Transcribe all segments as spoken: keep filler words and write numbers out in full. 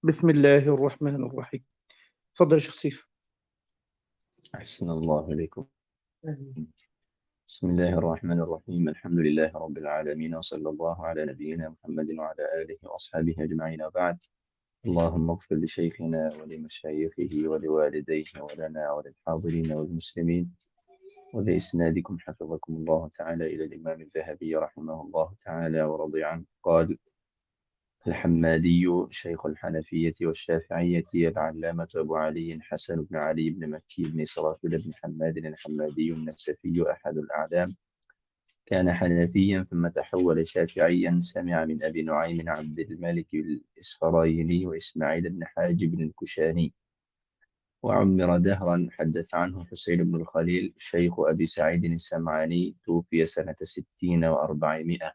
بسم الله الرحمن الرحيم. تفضل يا شيخ سيف. أحسن الله إليكم. آمين. بسم الله الرحمن الرحيم. الحمد لله رب العالمين، وصلى الله على نبينا محمد وعلى آله وأصحابه أجمعين، وبعد. اللهم اغفر لشيخنا ولمشايخه ولوالديه ولنا وللحاضرين والمسلمين، ولإسنادكم حفظكم الله تعالى إلى الإمام الذهبي رحمه الله تعالى ورضي عنه. قال: الحمادي شيخ الحنفية والشافعية العلامة أبو علي حسن بن علي بن مكي بن سرافيل بن حماد الحمادي النسفي أحد الأعلام. كان حنفيا ثم تحول شافعيا. سمع من أبي نعيم عبد الملك الإسفرايني وإسماعيل بن حاجب الكشاني، وعمر دهرا. حدث عنه حسين بن الخليل شيخ أبي سعيد السمعاني، توفي سنة ستين وأربعمائة.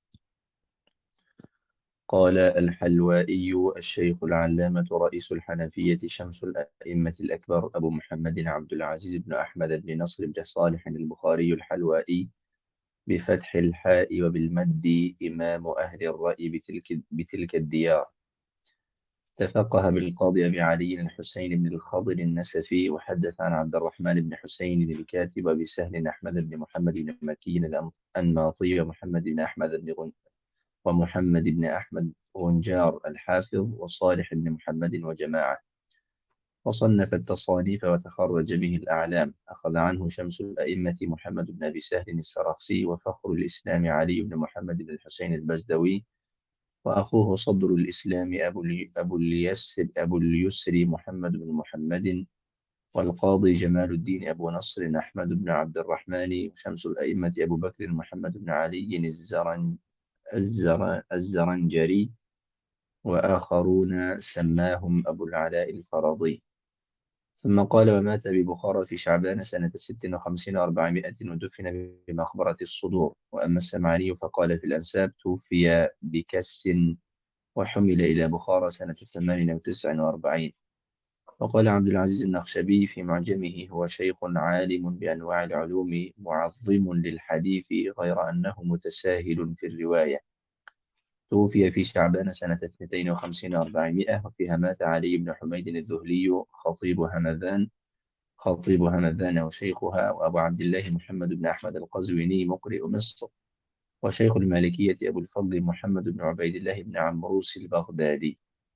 قال الحلوائي الشيخ العلامة رئيس الحنفية شمس الأئمة الأكبر أبو محمد عبد العزيز بن أحمد بن نصر بن صالح البخاري الحلوائي بفتح الحاء وبالمد، إمام أهل الرأي بتلك, بتلك الديار. تفقه بالقاضي أبي علي الحسين بن الخضر النسفي، وحدث عن عبد الرحمن بن حسين الكاتب وبسهل أحمد بن محمد بن مكي الأنماطي ومحمد بن أحمد بن غن ومحمد بن أحمد غنجار الحافظ وصالح بن محمد وجماعة. وصنف التصانيف وتخرج به الأعلام. أخذ عنه شمس الأئمة محمد بن أبي سهل السرخسي، وفخر الإسلام علي بن محمد بن الحسين البزدوي، وأخوه صدر الإسلام أبو, الي... أبو, اليسر أبو اليسر محمد بن محمد، والقاضي جمال الدين أبو نصر أحمد بن عبد الرحمن. وشمس الأئمة أبو بكر محمد بن علي الزرن... الزر... الزرنجري، وآخرون سماهم أبو العلاء الفرضي. ثم قال: ومات ببخارى في شعبان سنة ست وخمسين وأربعمائة، ودفن بمقبرة الصدور. وأما السمعاني فقال في الأنساب: توفي بكس، وحمل إلى بخارى سنة ثمان وتسع وأربعين. وقال عبد العزيز النخشبي في معجمه: هو شيخ عالم بأنواع العلوم، معظم للحديث، غير أنه متساهل في الرواية. توفي في شعبان سنة اثنتين وخمسين وأربعمائة. وفيها مات علي بن حميد الذهلي خطيب همذان خطيب همذان وشيخها، وأبو عبد الله محمد بن أحمد القزويني مقرئ مصر، وشيخ المالكية أبو الفضل محمد بن عبيد الله بن عمروس البغدادي.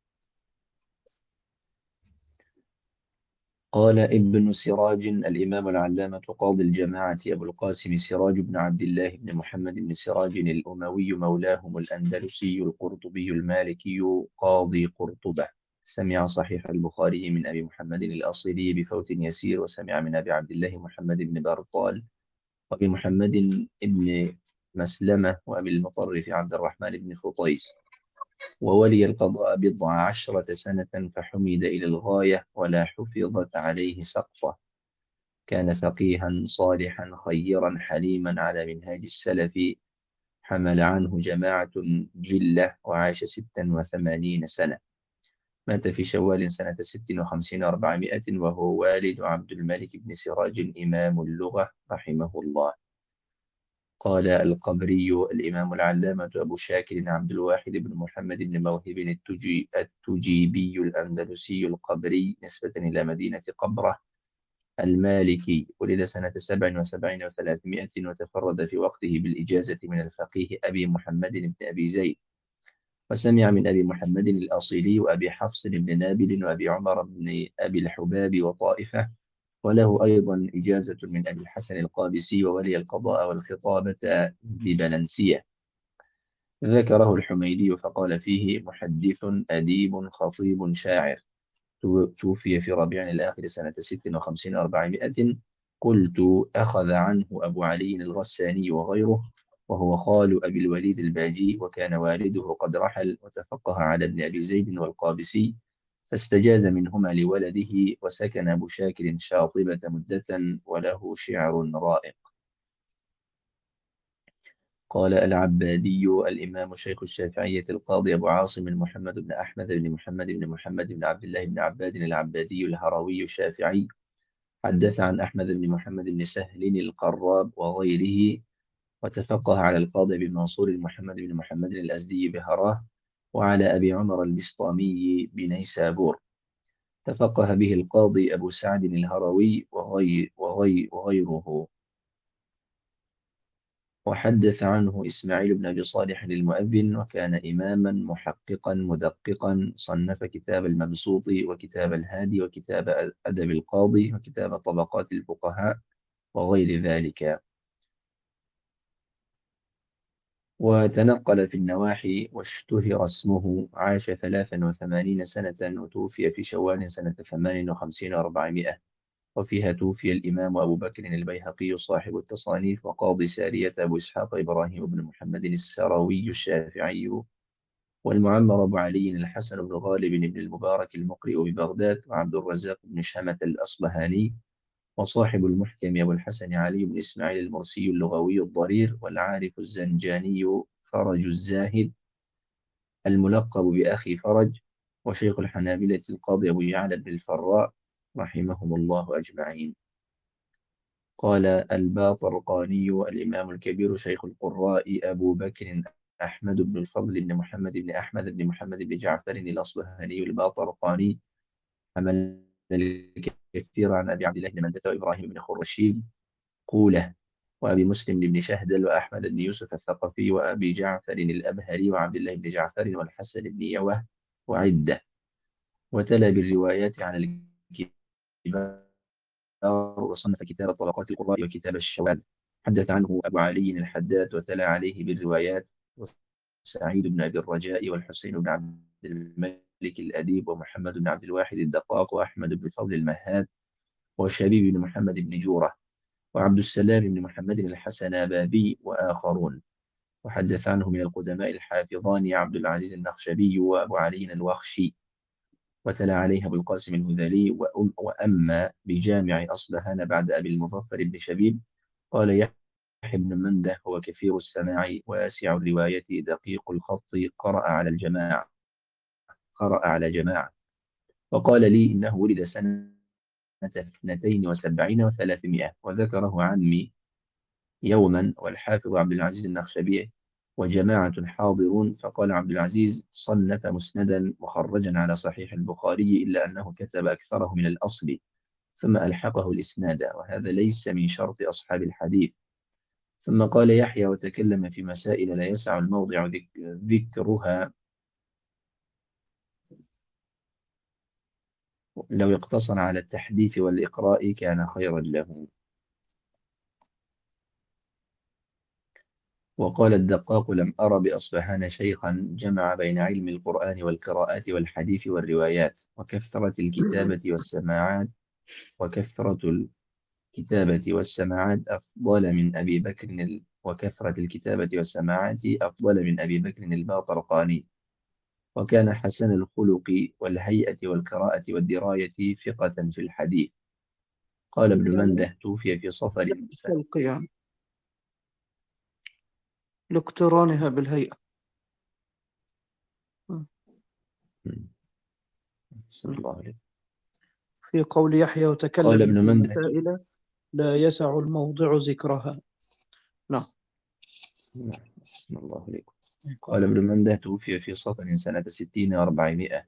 قال ابن سراج الإمام العلامة قاضي الجماعة أبو القاسم سراج بن عبد الله بن محمد بن سراج الأموي، مولاهم الأندلسي القرطبي المالكي، قاضي قرطبة. سمع صحيح البخاري من أبي محمد الأصيلي بفوت يسير، وسمع من أبي عبد الله محمد بن برطال وأبي محمد بن مسلمة وأبي المطرف عبد الرحمن بن خطيس. وولي القضاء بضع عشرة سنة، فحمد إلى الغاية، ولا حفظت عليه سقطة. كان فقيها صالحا خيرا حليما على منهاج السلف. حمل عنه جماعة جلة، وعاش ستا وثمانين سنة. مات في شوال سنة ست وخمسين وأربعمائة، وهو والد عبد الملك بن سراج إمام اللغة رحمه الله. قال القبري الإمام العلامة أبو شاكر عبد الواحد بن محمد بن موهب التجي التجيبي الأندلسي القبري، نسبة إلى مدينة قبرة المالكي، ولد سنة سبع وسبعين وثلاثمائة، وتفرد في وقته بالإجازة من الفقيه أبي محمد بن أبي زيد. وسمع من أبي محمد الأصيلي وأبي حفص بن نابل وأبي عمر بن أبي الحباب وطائفة. وله أيضا إجازة من أبي الحسن القابسي، وولي القضاء والخطابة ببلنسية. ذكره الحميدي فقال فيه: محدث أديب خطيب شاعر. توفي في ربيع الآخر سنة ست وخمسين وأربعمائة. قلت: أخذ عنه أبو علي الغساني وغيره، وهو خال أبي الوليد الباجي، وكان والده قد رحل، وتفقه على ابن أبي زيد والقابسي، فاستجاز منهما لولده. وسكن أبو شاكر شاطبة مدة، وله شعر رائق. قال العبادي الإمام شيخ الشافعية القاضي أبو عاصم محمد بن أحمد بن محمد بن محمد بن عبد الله بن عباد العبادي الهروي الشافعي، حدث عن أحمد بن محمد بن سهل القراب وغيره، وتفقه على القاضي بن منصور محمد بن محمد الأزدي بهراه، وعلى أبي عمر البسطامي بنيسابور. تفقه به القاضي أبو سعد الهروي وغي وغي وغيره. وحدث عنه إسماعيل بن أبي صالح المؤذن، وكان إماما محققا مدققا. صنف كتاب المبسوط وكتاب الهادي وكتاب أدب القاضي وكتاب طبقات الفقهاء وغير ذلك. وتنقل في النواحي واشتهر اسمه. عاش ثلاثا وثمانين سنة وتوفي في شوال سنة ثمان وخمسين وأربعمائة، وفيها توفي الإمام أبو بكر البيهقي صاحب التصانيف، وقاضي سارية أبو إسحاق إبراهيم بن محمد السروي الشافعي، والمعمر أبو علي الحسن بن غالب بن المبارك المقرئ ببغداد، وعبد الرزاق بن شمة الأصبهاني، وصاحب المحكم أبو الحسن علي بن إسماعيل المرسي اللغوي الضرير، والعارف الزنجاني فرج الزاهد الملقب بأخي فرج، وشيخ الحنابلة القاضي أبو يعلى بن الفراء رحمهم الله أجمعين. قال الباطرقاني الإمام الكبير شيخ القراء أبو بكر أحمد بن الفضل بن محمد بن أحمد بن محمد بن جعفر الأصبهاني الباطرقاني، حمل الكثير عن أبي عبد الله بن مندة وإبراهيم بن خرشيد قوله، وأبي مسلم بن شهدل وأحمد بن يوسف الثقفي وأبي جعفر الأبهري وعبد الله بن جعفر والحسن بن يوه وعدة. وتلا بالروايات عن الكبار، وصنف كتاب طبقات القراء وكتاب الشواذ. حدث عنه أبو علي الحداد وتلا عليه بالروايات، وسعيد بن أبي الرجاء والحسين بن عبد الملك الأديب ومحمد بن عبد الواحد الدقاق وأحمد بن الفضل المهاد وشبيب بن محمد بن جورة وعبد السلام بن محمد الحسنابابي وآخرون. وحدث عنه من القدماء الحافظان عبد العزيز النخشبي وأبو علي الوخشي. وتلا عليه أبو القاسم الهذلي. وأم وأما بجامع أصبهان بعد أبي المظفر بن شبيب قال يحيى بن منده هو كثير السماع واسع الرواية دقيق الخط، قرأ على الجماعة قرأ على جماعة وقال لي إنه ولد سنة اثنتين وسبعين وثلاثمائة، وذكره عمي يوما والحافظ عبد العزيز النخشبي وجماعة حاضرون، فقال عبد العزيز صنف مسندا مخرجا على صحيح البخاري إلا أنه كتب أكثره من الأصل ثم ألحقه الإسناد، وهذا ليس من شرط أصحاب الحديث. ثم قال يحيى وتكلم في مسائل لا يسع الموضع ذكرها، لو اقتصر على التحديث والإقراء كان خيرا له. وقال الدقاق لم أر بأصبهان شيخا جمع بين علم القرآن والقراءات والحديث والروايات وكثرة الكتابة والسماعات وكثرة الكتابة والسماعات أفضل من أبي بكر ال... وكثرة الكتابة والسماعات أفضل من أبي بكر الباطرقاني. وكان حسن الخلق والهيئة والقراءة والدراية ثقة في الحديث. قال ابن يعني منده توفي في صفر سنة. خلق يعني لاقترانها بالهيئة. م. بسم الله عليه. في قول يحيى قال وتكلم ابن في منده مسائل لا يسع الموضع ذكرها. نعم. بسم الله عليكم. قال ابن منده توفي في صفر سنة ستين وأربعمائة.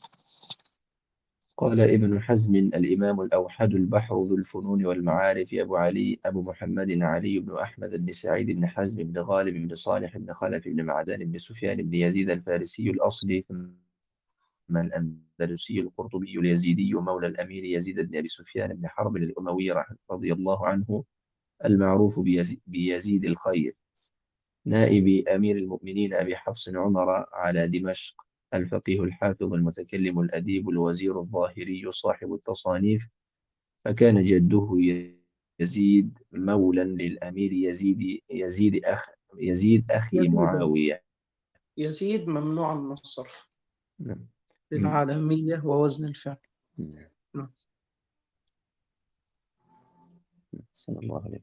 قال ابن حزم الإمام الأوحد البحر ذو الفنون والمعارف أبو علي أبو محمد علي بن أحمد بن سعيد بن حزم بن غالب بن صالح بن خلف بن معدان بن سفيان بن يزيد الفارسي الأصلي، ثم الأندلسي القرطبي اليزيدي مولى الأمير يزيد بن أبي سفيان بن حرب الأموي رضي الله عنه، المعروف بيزيد, بيزيد الخير، نائب أمير المؤمنين أبي حفص عمر على دمشق، الفقيه الحافظ المتكلم الأديب الوزير الظاهري صاحب التصانيف. فكان جده يزيد مولا للأمير يزيد يزيد أخ يزيد أخي يزيد معاوية. يزيد ممنوع من الصرف نعم. للعالمية ووزن الفعل. نعم. نعم. صلى الله عليه.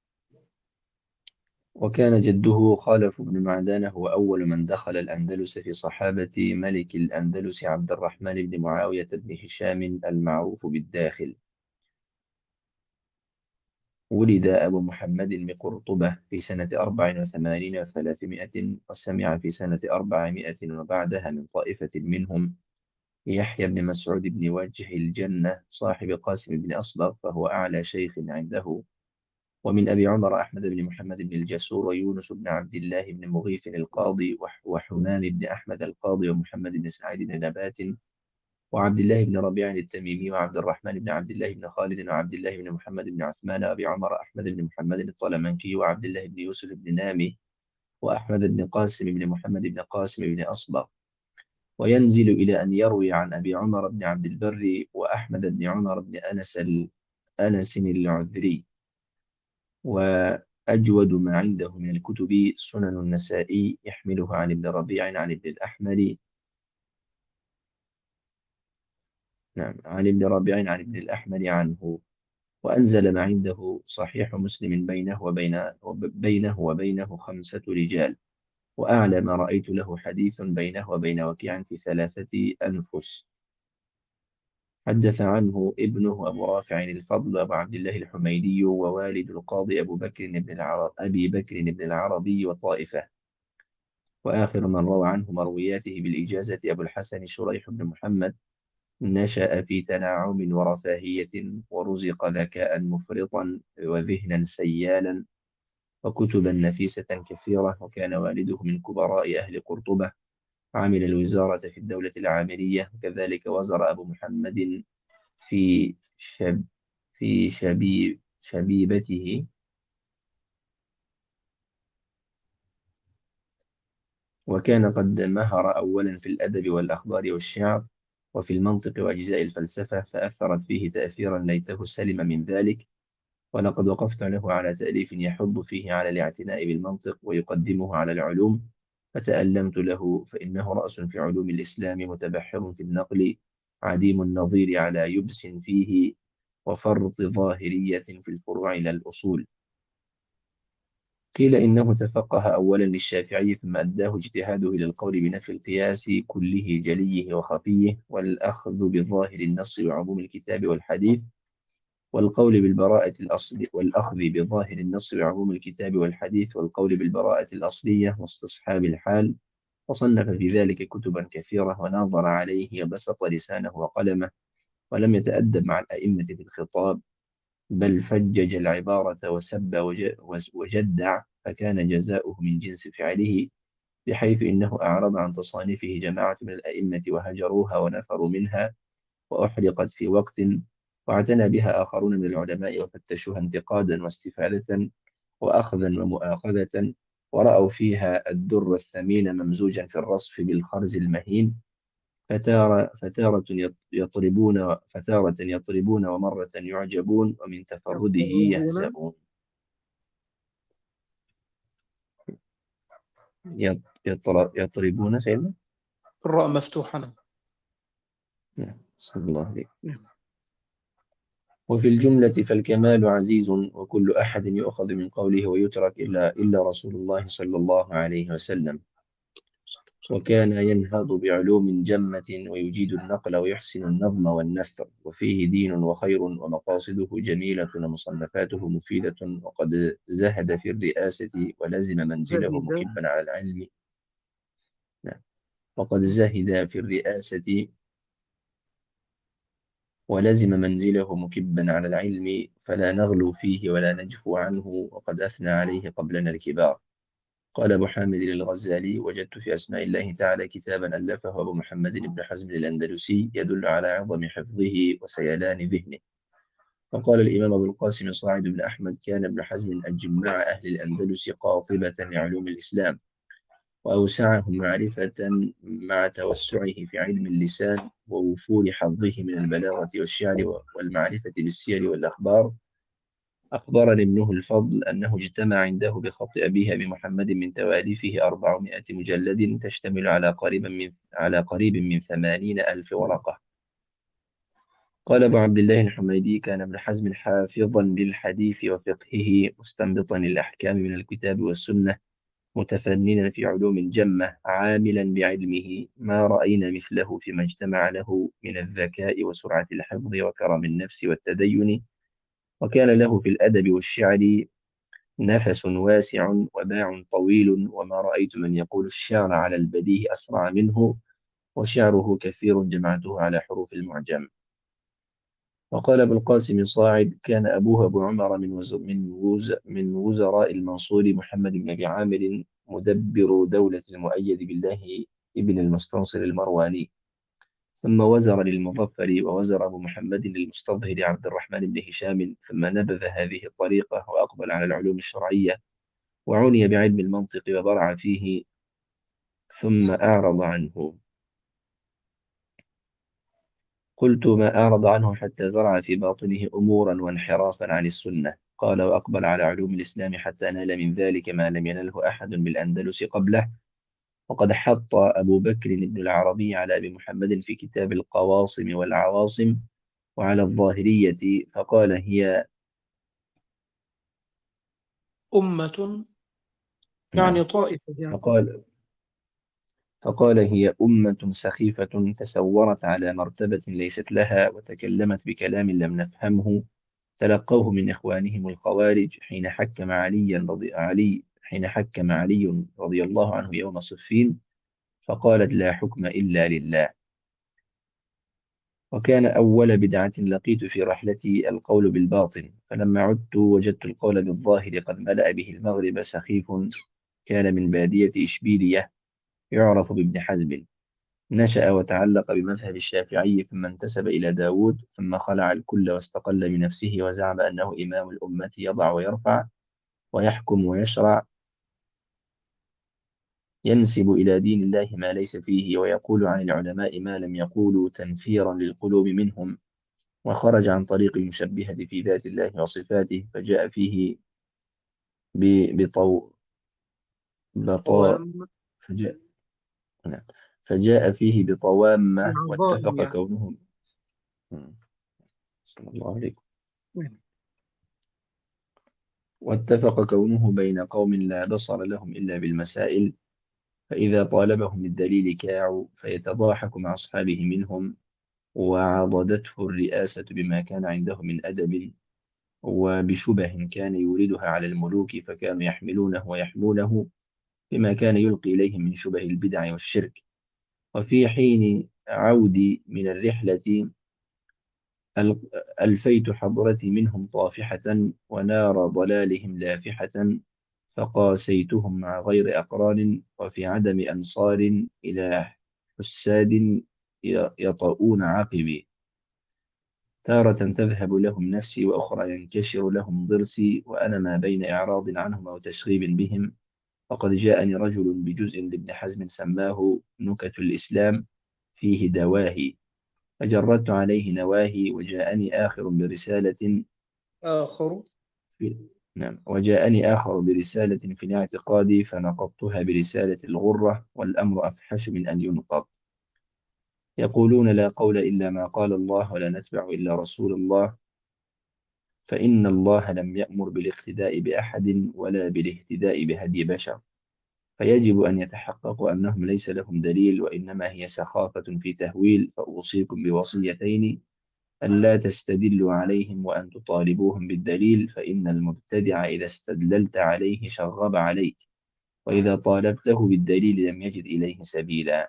وكان جده خالف بن معدان هو أول من دخل الأندلس في صحابة ملك الأندلس عبد الرحمن بن معاوية بن هشام المعروف بالداخل. ولد أبو محمد بقرطبة في سنة أربع وثمانين وثلاثمائة، وسمع في سنة أربعمائة وبعدها من طائفة منهم يحيى بن مسعود بن وجه الجنة صاحب قاسم بن أصبغ، فهو أعلى شيخ عنده. ومن أبي عمر أحمد بن محمد بن الجسور، ويونس بن عبد الله بن مغيث القاضي، وح- وحمام بن أحمد القاضي، ومحمد بن سعيد بن نبات، وعبد الله بن ربيع التميمي، وعبد الرحمن بن عبد الله بن خالد، وعبد الله بن محمد بن عثمان، وأبي عمر أحمد بن محمد الطلمنكي، وعبد الله بن يوسف بن نامي، وأحمد بن قاسم بن محمد بن قاسم بن أصبغ. وينزل إلى أن يروي عن أبي عمر بن عبد البر وأحمد بن عمر بن أنس ال- أنس العذري. وأجود ما عنده من الكتب سنن النسائي، يحمله عن ابن ربيع عن ابن الأحمر، نعم، عن ابن ربيع عن ابن الأحمر عنه. وأنزل ما عنده صحيح مسلم بينه وبين بينه وبينه خمسة رجال. وأعلى ما رأيت له حديث بينه وبين وكيع في ثلاثة أنفس. حدث عنه ابنه أبو رافع الفضل أبو عبد الله الحميدي، ووالد القاضي أبو بكر بن العرب أبي بكر بن العربي وطائفة. وآخر من روى عنه مروياته بالإجازة أبو الحسن شريح بن محمد، نشأ في تنعم ورفاهية، ورزق ذكاء مفرطا وذهنا سيالا وكتبا نفيسة كثيرة. وكان والده من كبراء أهل قرطبة، عمل الوزارة في الدولة العامرية. وكذلك وزر أبو محمد في شب في شبيب شبيبته. وكان قد مهر أولا في الأدب والأخبار والشعر، وفي المنطق وأجزاء الفلسفة، فأثرت فيه تأثيرا ليته سلم من ذلك. ولقد وقفت له على تأليف يحض فيه على الاعتناء بالمنطق ويقدمه على العلوم، فتألمت له، فإنه رأس في علوم الإسلام، متبحر في النقل، عديم النظير على يبس فيه، وفرط ظاهرية في الفروع إلى الأصول. قيل إنه تفقه أولا للشافعي، ثم أداه اجتهاده إلى القول بنفي القياس كله جليه وخفيه، والأخذ بظاهر النص وعموم الكتاب والحديث، والقول بالبراءة الأصل والأخذ بظاهر النص وعموم الكتاب والحديث، والقول بالبراءة الأصلية واستصحاب الحال. وصنف في ذلك كتبا كثيرة، وناظر عليه وبسط لسانه وقلمه، ولم يتأدب مع الأئمة في الخطاب، بل فجج العبارة وسب وج- وجدع، فكان جزاؤه من جنس فعله، بحيث إنه أعرض عن تصانيفه جماعة من الأئمة وهجروها ونفروا منها، وأحرقت في وقت، واعتنى بها آخرون من العلماء وفتشوها انتقادا واستفادة وأخذا ومؤاخذة، ورأوا فيها الدر الثمين ممزوجا في الرصف بالخرز المهين، فتارة فتارة يط- يطربون فتارة يطربون ومرة يعجبون، ومن تفرده يطلبون. يهزؤون. يط- يطر- يطربون سيدنا. الراء مفتوحة، نعم. نعم، صلى الله عليه. نعم. وفي الجملة فالكمال عزيز، وكل أحد يؤخذ من قوله ويترك إلا إلا رسول الله صلى الله عليه وسلم. وكان ينهض بعلوم جمة، ويجيد النقل ويحسن النظم والنثر، وفيه دين وخير، ومقاصده جميلة، ومصنفاته مفيدة. وقد زهد في الرئاسة، ولزم منزله زهيدة. مكبا على العلم. نعم. وقد زهد في الرئاسة، ولزم منزله مكبا على العلم، فلا نغلو فيه ولا نجفو عنه، وقد أثنى عليه قبلنا الكبار. قال أبو حامد الغزالي: وجدت في أسماء الله تعالى كتابا ألفه أبو محمد بن حزم الأندلسي، يدل على عظم حفظه وسيلان ذهنه. وقال الإمام أبو القاسم صاعد بن أحمد: كان ابن حزم أجمع أهل الأندلس قاطبة لعلوم الإسلام، وأوسعهم معرفة، مع توسعه في علم اللسان، ووفور حظه من البلاغة والشعر والمعرفة بالسير والأخبار. أخبرني ابنه الفضل أنه اجتمع عنده بخط أبيه أبي محمد من تواليفه أربعمائة مجلد، تشتمل على قريب من على قريب من ثمانين ألف ورقة. قال أبو عبد الله الحميدي: كان ابن حزم حافظا للحديث وفقهه، مستنبطا للأحكام من الكتاب والسنة، متفننا في علوم الجمة، عاملا بعلمه، ما رأينا مثله فيما اجتمع له من الذكاء وسرعة الحفظ وكرم النفس والتدين، وكان له في الأدب والشعر نفس واسع وباع طويل، وما رأيت من يقول الشعر على البديه أسرع منه، وشعره كثير جمعته على حروف المعجم. وقال أبو القاسم صاعد: كان أبوه أبو عمر من وز من وز من وزراء المنصور محمد بن أبي عامر مدبر دولة المؤيد بالله ابن المستنصر المرواني، ثم وزر للمظفر، ووزر أبو محمد للمستظهر عبد الرحمن بن هشام، ثم نبذ هذه الطريقة وأقبل على العلوم الشرعية، وعني بعلم المنطق وبرع فيه، ثم أعرض عنه. قلت: ما أعرض عنه حتى زرع في باطنه أمورا وانحرافا عن السنة؟ قال: وأقبل على علوم الإسلام حتى نال من ذلك ما لم ينله أحد بالأندلس قبله. وقد حط أبو بكر بن العربي على أبي محمد في كتاب القواصم والعواصم وعلى الظاهرية، فقال: هي أمة نعم يعني طائفة يعني. فقال فقال هي أمة سخيفة تسورت على مرتبة ليست لها، وتكلمت بكلام لم نفهمه، تلقوه من إخوانهم الخوارج حين حكم علي رضي علي حين حكم علي رضي الله عنه يوم صفين، فقالت: لا حكم إلا لله. وكان أول بدعة لقيت في رحلتي القول بالباطن، فلما عدت وجدت القول بالظاهر قد ملأ به المغرب سخيف، كان من بادية إشبيلية يعرف بابن حزم، نشأ وتعلق بمذهب الشافعي، ثم انتسب إلى داود، ثم خلع الكل واستقل بنفسه، وزعم أنه إمام الأمة يضع ويرفع ويحكم ويشرع، ينسب إلى دين الله ما ليس فيه، ويقول عن العلماء ما لم يقولوا تنفيرا للقلوب منهم، وخرج عن طريق المشبهة في ذات الله وصفاته، فجاء فيه ب- بطو بطا قوام فجاء نعم. فجاء فيه بطوامة، العظائم واتفق يعني. كونه صلى الله عليه واتفق كونه بين قوم لا بصر لهم إلا بالمسائل، فإذا طالبهم الدليل كاعوا، فيتضاحك مع أصحابه منهم، وعضدته الرئاسة بما كان عنده من أدب، وبشبه كان يوردها على الملوك، فكانوا يحملونه ويحمونه بما كان يلقي إليهم من شبه البدع والشرك. وفي حين عودي من الرحلة أل- ألفيت حضرتي منهم طافحة، ونار ضلالهم لافحة، فقاسيتهم مع غير أقران، وفي عدم أنصار إلى حساد ي- يطؤون عقبي، تارة تذهب لهم نفسي، وأخرى ينكشر لهم ضرسي، وأنا ما بين إعراض عنهم أو تشغيب بهم. وقد جاءني رجل بجزء لابن حزم سماه نكت الإسلام فيه دواهي، فجردت عليه نواهي، وجاءني آخر برسالة آخر. في نعم وجاءني آخر برسالة في الاعتقاد، فنقضتها برسالة الغرة، والأمر أفحش من أن ينقض. يقولون: لا قول إلا ما قال الله، ولا نتبع إلا رسول الله، فإن الله لم يأمر بالاقتداء بأحد ولا بالاهتداء بهدي بشر، فيجب أن يتحققوا أنهم ليس لهم دليل، وإنما هي سخافة في تهويل، فأوصيكم بوصيتين: ألا تستدلوا عليهم، وأن تطالبوهم بالدليل، فإن المبتدع إذا استدللت عليه شغب عليك، وإذا طالبته بالدليل لم يجد إليه سبيلا.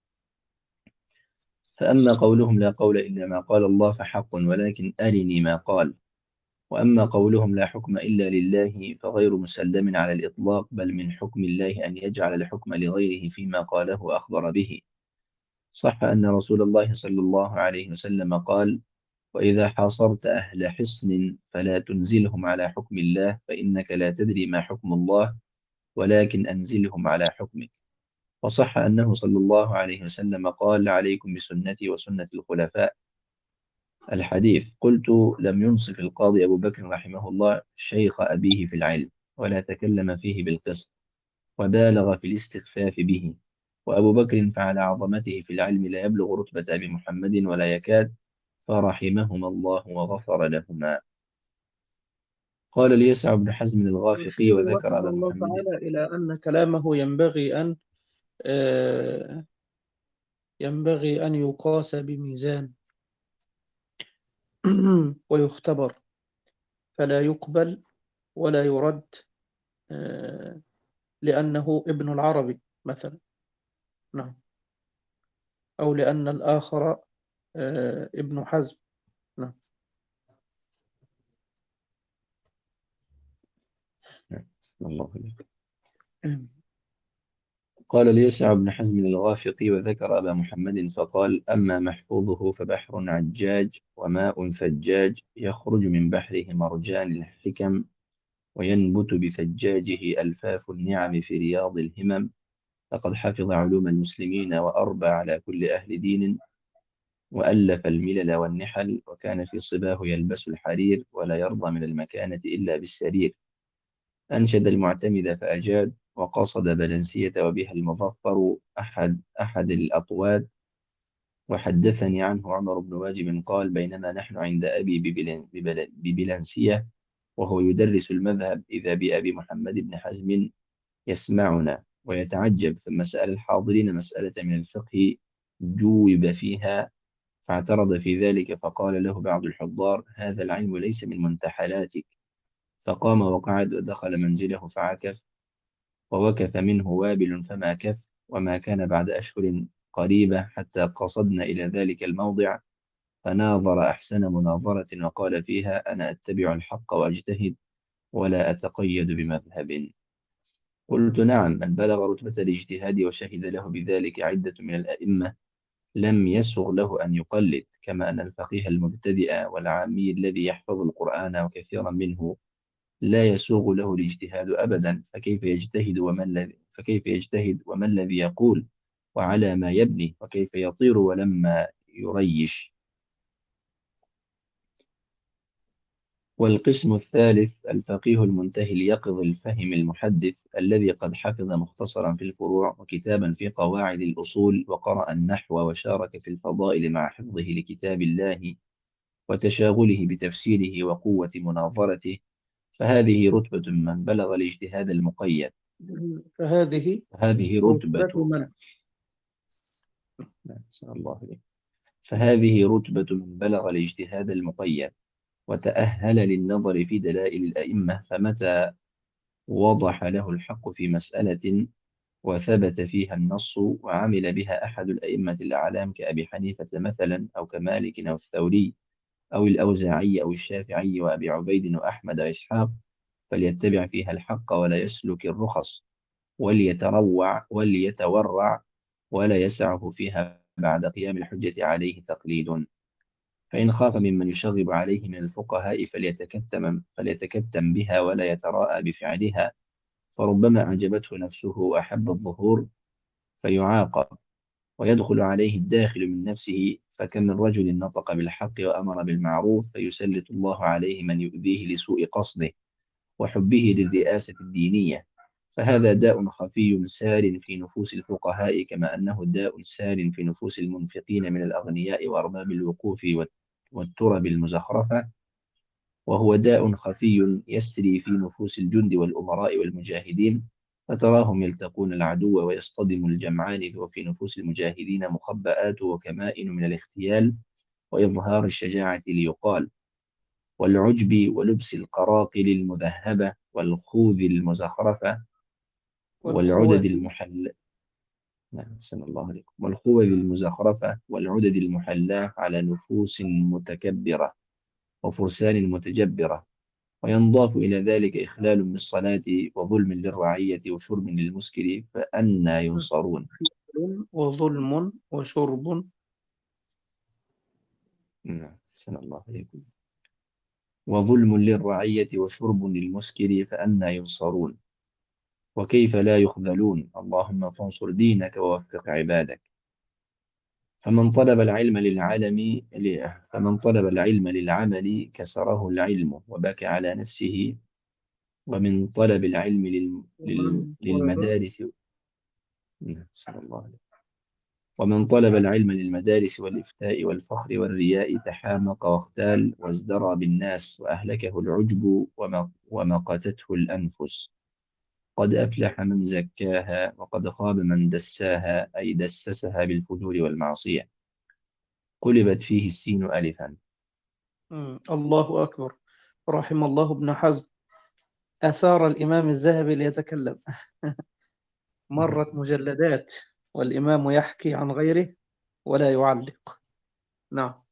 فأما قولهم لا قول إلا ما قال الله فحق، ولكن أرني ما قال. وأما قولهم لا حكم إلا لله فغير مسلم على الإطلاق، بل من حكم الله أن يجعل الحكم لغيره فيما قاله وأخبر به. صح أن رسول الله صلى الله عليه وسلم قال: وإذا حاصرت أهل حصن فلا تنزلهم على حكم الله، فإنك لا تدري ما حكم الله، ولكن أنزلهم على حكمك. وصح أنه صلى الله عليه وسلم قال: عليكم بسنتي وسنة الخلفاء. الحديث. قلت: لم ينصف القاضي أبو بكر رحمه الله شيخ أبيه في العلم، ولا تكلم فيه بالقسط، وبالغ في الاستخفاف به، وأبو بكر فعلى عظمته في العلم لا يبلغ رتبة أبي محمد ولا يكاد، فرحمهما الله وغفر لهما. قال ليسع بن حزم الغافقي، يشير وذكر رحمه أبا الله محمد. تعالى إلى أن كلامه ينبغي أن آه، ينبغي أن يقاس بميزان ويختبر. فلا يقبل ولا يرد لأنه ابن العربي مثلا. نعم. أو لأن الآخر ابن حزم. نعم. الله عليك. قال ليسع بن حزم الغافقي وذكر أبا محمد فقال: أما محفوظه فبحر عجاج وماء فجاج يخرج من بحره مرجان الحكم وينبت بفجاجه ألفاف النعم في رياض الهمم. لقد حفظ علوم المسلمين وأربى على كل أهل دين وألف الملل والنحل وكان في صباه يلبس الحرير ولا يرضى من المكانة إلا بالسرير. أنشد المعتمد فأجاد وقصد بلنسية وبها المظفر أحد أحد الأطواد. وحدثني عنه عمر بن واجب قال: بينما نحن عند أبي ببلن ببل- ببلنسية وهو يدرس المذهب إذا بأبي محمد بن حزم يسمعنا ويتعجب، ثم سأل الحاضرين مسألة من الفقه جوب فيها فاعترض في ذلك، فقال له بعض الحضار: هذا العلم ليس من منتحلاتك. فقام وقعد ودخل منزله فعكف ووكف منه وابل فما كف. وما كان بعد أشهر قريبة حتى قصدنا إلى ذلك الموضع فناظر أحسن مناظرة وقال فيها: أنا أتبع الحق وأجتهد ولا أتقيد بمذهب. قلت: نعم، من بلغ رتبة الاجتهاد وشهد له بذلك عدة من الأئمة لم يسغ له أن يقلد، كما أن الفقيه المبتدئ والعامي الذي يحفظ القرآن وكثيرا منه لا يسوغ له الاجتهاد أبدا، فكيف يجتهد ومن الذي فكيف يجتهد وما الذي يقول وعلى ما يبني، وكيف يطير ولما يريش. والقسم الثالث الفقيه المنتهي اليقظ الفهم المحدث الذي قد حفظ مختصرا في الفروع وكتابا في قواعد الأصول وقرأ النحو وشارك في الفضائل مع حفظه لكتاب الله وتشاغله بتفسيره وقوة مناظرته، فهذه رتبة من بلغ الاجتهاد المقيد. فهذه هذه رتبة رتبة من نسأل الله عليك. فهذه رتبة من بلغ الاجتهاد المقيد وتأهل للنظر في دلائل الأئمة، فمتى وضح له الحق في مسألة وثبت فيها النص وعمل بها أحد الأئمة الأعلام كأبي حنيفة مثلا أو كمالك أو الثوري أو الأوزاعي أو الشافعي وأبي عبيد وأحمد وإسحاق، فليتبع فيها الحق ولا يسلك الرخص وليتروع وليتورع ولا يسعه فيها بعد قيام الحجة عليه تقليد. فإن خاف ممن يشغب عليه من الفقهاء فليتكتم فليتكتم بها ولا يتراءى بفعلها، فربما أعجبته نفسه وأحب الظهور فيعاقب ويدخل عليه الداخل من نفسه. فكم من رجل نطق بالحق وأمر بالمعروف فيسلط الله عليه من يؤذيه لسوء قصده وحبه للرئاسة الدينية. فهذا داء خفي سار في نفوس الفقهاء كما أنه داء سار في نفوس المنفقين من الأغنياء وأرباب الوقوف والترب المزخرفة، وهو داء خفي يسري في نفوس الجند والأمراء والمجاهدين، فتراهم يلتقون العدو ويصطدم الجمعان، وفي نفوس المجاهدين مخبآت وكمائن من الاختيال وإظهار الشجاعة ليقال، والعجب ولبس القراقل المذهبة والخوذ المزخرفة والعدد والخوذ. المحل نعم، أحسن الله عليكم. والخوذ المزخرفة والعدد المحلاة على نفوس متكبرة وفرسان متجبرة. وينضاف إلى ذلك إخلال بالصلاة وظلم للرعية وشرب للمسكر، فأنى ينصرون. خيل وظلم وشرب. نعم، أحسن الله عليكم. وظلم للرعية وشرب للمسكر فأنى ينصرون. وكيف لا يخذلون. اللهم فانصر دينك ووفق عبادك. فمن طلب العلم للعلم فمن طلب العلم للعمل كسره العلم وبكى على نفسه. ومن طلب العلم لل... لل... ومن طلب للمدارس نعم، أحسن الله عليكم. ومن طلب العلم للمدارس والإفتاء والفخر والرياء تحامق واختال وازدرى بالناس وأهلكه العجب وم- ومقتته الأنفس. قد أفلح من زكاها وقد خاب من دساها، أي دسسها بالفجور والمعصية. قلبت فيه السين ألفا. مم. الله أكبر. رحم الله ابن حزم، أثار الإمام الذهبي ليتكلم. مرت مجلدات والإمام يحكي عن غيره ولا يعلق. نعم.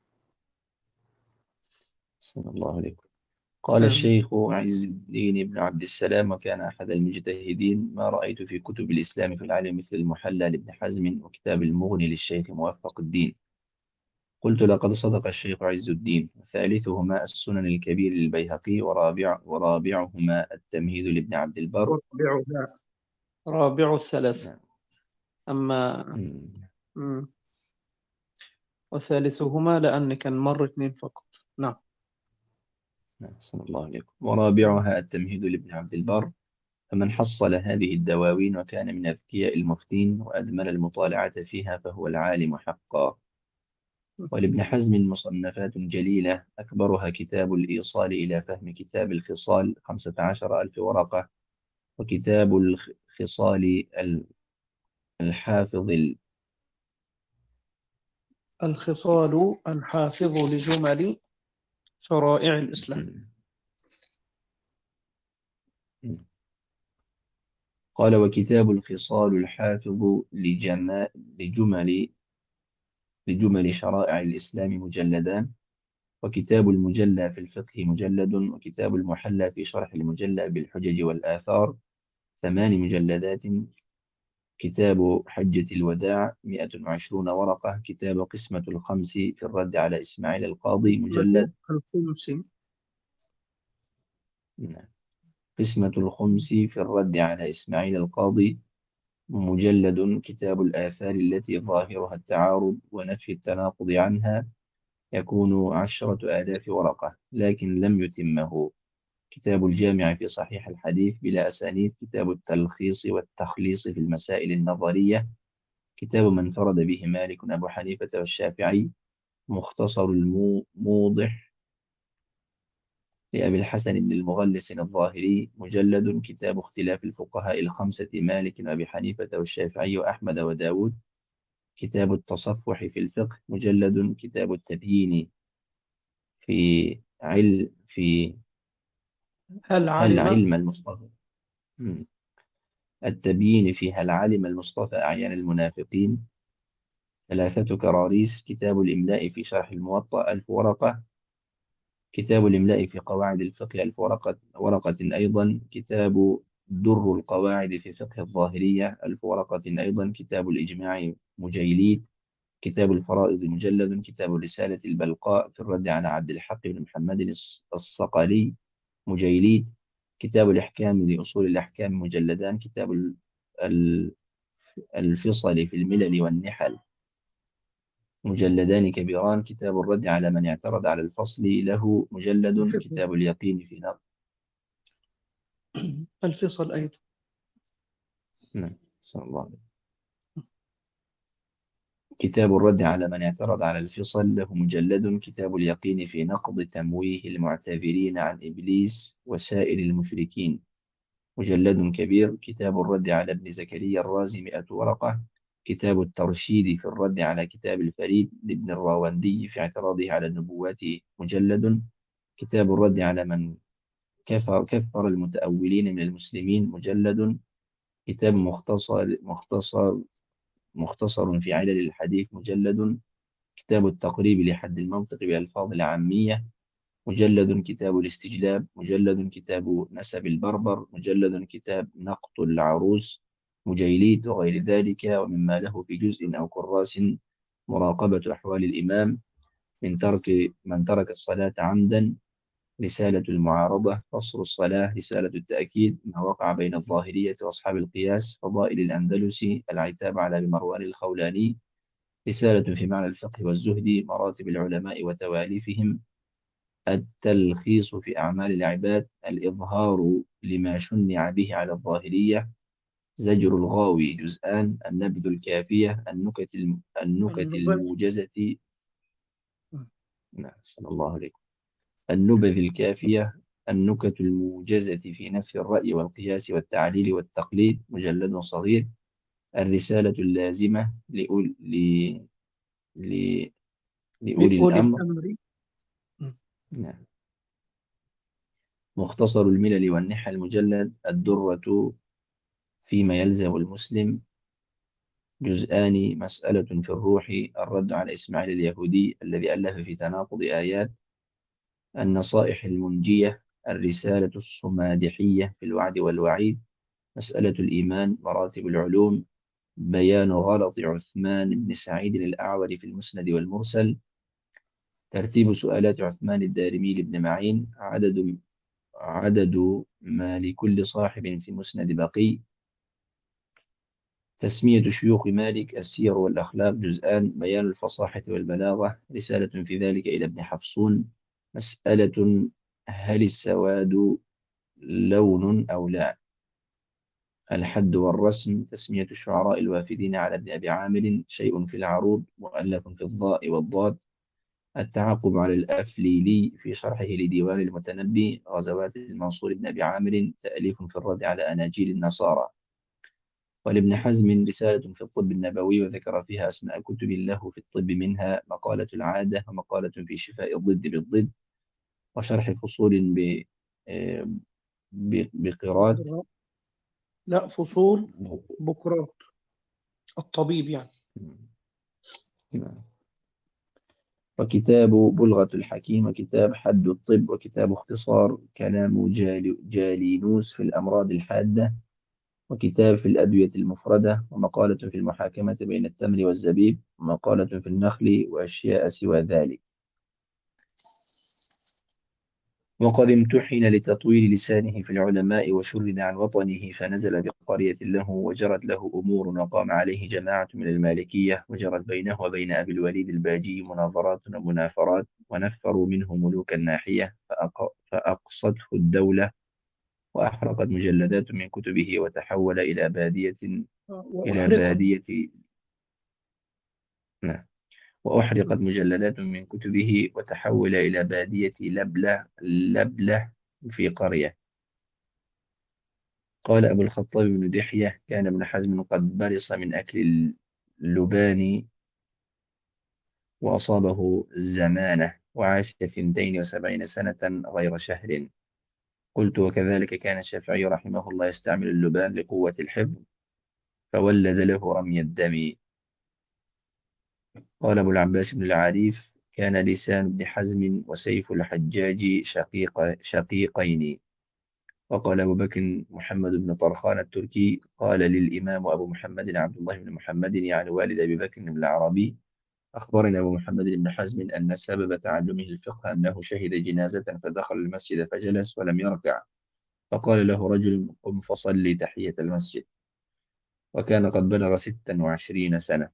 صلى الله عليكم. قال آمين. الشيخ عز الدين بن عبد السلام وكان أحد المجتهدين: ما رأيت في كتب الإسلام في العالم مثل المحلى لابن حزم وكتاب المغني للشيخ موفق الدين. قلت: لقد صدق الشيخ عز الدين. ثالثهما السنن الكبير للبيهقي، ورابع ورابعهما التمهيد لابن عبد البر. رابعها رابع الثلاث. نعم. أما مم. مم. وثالثهما لأن كان مر اثنين فقط. نعم. نعم. صلى الله عليكم. ورابعها التمهيد لابن عبد البر. فمن حصل هذه الدواوين وكان من أذكياء المفتين وأدمن المطالعة فيها فهو العالم حقا. ولابن حزم مصنفات جليلة، أكبرها كتاب الإيصال إلى فهم كتاب الخصال، خمسة عشر ألف ورقة. وكتاب الخصال الحافظ ال... الخصال الحافظ لجمل شرائع الإسلام. قال: وكتاب الخصال الحافظ لجما... لجمل لجمل شرائع الإسلام مجلدان. وكتاب المجلى في الفقه مجلد. وكتاب المحلى في شرح المجلى بالحجج والآثار ثمان مجلدات. كتاب حجة الوداع مئة وعشرون ورقة. كتاب قسمة الخمس في الرد على إسماعيل القاضي قسمة مجلد. الخمس. نعم. قسمة الخمس في الرد على إسماعيل القاضي مجلد. كتاب الآثار التي ظاهرها التعارض ونفي التناقض عنها يكون عشرة آلاف ورقة لكن لم يتمه. كتاب الجامع في صحيح الحديث بلا أسانيد. كتاب التلخيص والتخليص في المسائل النظرية. كتاب من فرد به مالك أبو حنيفة والشافعي. مختصر الموضح لأبي الحسن بن المغلس الظاهري مجلد. كتاب اختلاف الفقهاء الخمسة مالك وأبي حنيفة والشافعي وأحمد وداود. كتاب التصفح في الفقه مجلد. كتاب التبيين في عل في هل هل علم علم المصطفى مم. التبيين في هل علم المصطفى أعيان المنافقين ثلاثة كراريس. كتاب الإملاء في شرح الموطأ ألف ورقة. كتاب الإملاء في قواعد الفقه ألف ورقة ورقة أيضا. كتاب در القواعد في فقه الظاهرية ألف ورقة أيضا. كتاب الإجماع مجيليد. كتاب الفرائض مجلد. كتاب رسالة البلقاء في الرد على عبد الحق بن محمد الص- الصقلي مجيليد. كتاب الإحكام لأصول الأحكام مجلدان. كتاب ال- ال- الفصل في الملل والنحل مجلدان كبيران. كتاب الرد على من اعترض على الفصل له مجلد. الفصل؟ كتاب اليقين في نقد. الفصل أيضا. نعم. صلى الله عليه وسلم. كتاب الرد على من اعترض على الفصل له مجلد. كتاب اليقين في نقض تمويه المعتذرين عن إبليس وسائر المشركين مجلد كبير. كتاب الرد على ابن زكريا الرازي مئة ورقة. كتاب الترشيد في الرد على كتاب الفريد لابن الراوندي في اعتراضه على النبوات مجلد. كتاب الرد على من كفر, كفر المتأولين من المسلمين مجلد. كتاب مختصر مختصر مختصر في علل الحديث مجلد. كتاب التقريب لحد المنطق بألفاظ العامية مجلد. كتاب الاستجلاب مجلد. كتاب نسب البربر مجلد. كتاب نقط العروس مجيليد وغير ذلك. ومما له في جزء أو كراس مراقبة أحوال الإمام من ترك من ترك الصلاة عمدا رسالة المعارضة. قصر الصلاة رسالة التأكيد. ما وقع بين الظاهرية وأصحاب القياس. فضائل الأندلسي. العتاب على مروان الخولاني رسالة في معنى الفقه والزهد. مراتب العلماء وتواليفهم. التلخيص في أعمال العباد. الإظهار لما شنع به على الظاهرية. زجر الغاوي جزءان. النبذ الكافية. النكت الم... النكت النبذ. الموجزة. نعم. صلى الله عليه وسلم. النبذ الكافية. النكت الموجزة في نفي الرأي والقياس والتعليل والتقليد مجلد صغير. الرسالة اللازمة لأول... ل... ل... لأولي لأولي الأمر. الأمر. نعم. مختصر الملل والنحل المجلد الدرة فيما يلزم المسلم، جزءان، مسألة في الروح، الرد على إسماعيل اليهودي الذي ألف في تناقض آيات، النصائح المنجية، الرسالة الصمادحية في الوعد والوعيد، مسألة الإيمان، مراتب العلوم، بيان غلط عثمان بن سعيد الأعور في المسند والمرسل، ترتيب سؤالات عثمان الدارمي لابن معين، عدد عدد ما لكل صاحب في مسند بقي، تسمية شيوخ مالك، السير والأخلاق جزءان، بيان الفصاحة والبلاغة، رسالة في ذلك إلى ابن حفصون، مسألة هل السواد لون أو لا، الحد والرسم، تسمية الشعراء الوافدين على ابن أبي عامر، شيء في العروض، مؤلف في الضاء والضاد، التعقب على الأفليلي في شرحه لديوان المتنبي، غزوات المنصور بن أبي عامر، تأليف في الرد على أناجيل النصارى. ولابن حزم رسالة في الطب النبوي، وذكر فيها أسماء كتب له في الطب، منها مقالة العادة، ومقالة في شفاء الضد بالضد، وشرح فصول ب آه، ب- بقراءة. لا، فصول بكرات الطبيب يعني. وكتاب بلغة الحكيم، وكتاب حد الطب، وكتاب اختصار كلام جال- جالينوس في الأمراض الحادة، وكتاب في الأدوية المفردة، ومقالة في المحاكمة بين التمر والزبيب، ومقالة في النخل، وأشياء سوى ذلك. وقد امتحن لتطويل لسانه في العلماء، وشرد عن وطنه فنزل بقرية له، وجرت له أمور، وقام عليه جماعة من المالكية، وجرت بينه وبين أبي الوليد الباجي مناظرات ومنافرات، ونفروا منه ملوك الناحية، فأق... فأقصته الدولة، وأحرقت مجلدات من كتبه، وتحول إلى بادية إلى وأحرقت. بادية نعم. وأحرقت مجلدات من كتبه، وتحول إلى بادية لبلة لبلة في قرية. قال أبو الخطاب بن دحية: كان ابن حزم قد برص من أكل اللبان، وأصابه الزمانة، وعاش ثنتين وسبعين سنة غير شهر. قلت: وكذلك كان الشافعي رحمه الله يستعمل اللبان لقوة الحفظ، فولد له رمي الدم. قال أبو العباس بن العريف: كان لسان ابن حزم وسيف الحجاج شقيق شقيقين. وقال أبو بكر محمد بن طرخان التركي: قال للإمام أبو محمد عبد الله بن محمد، يعني والد أبي بكر بن العربي: أخبرنا أبو محمد بن حزم أن سبب تعلمه الفقه أنه شهد جنازة فدخل المسجد فجلس ولم يركع، فقال له رجل: قم فصلي تحية المسجد. وكان قد بلغ ستة وعشرين سنة.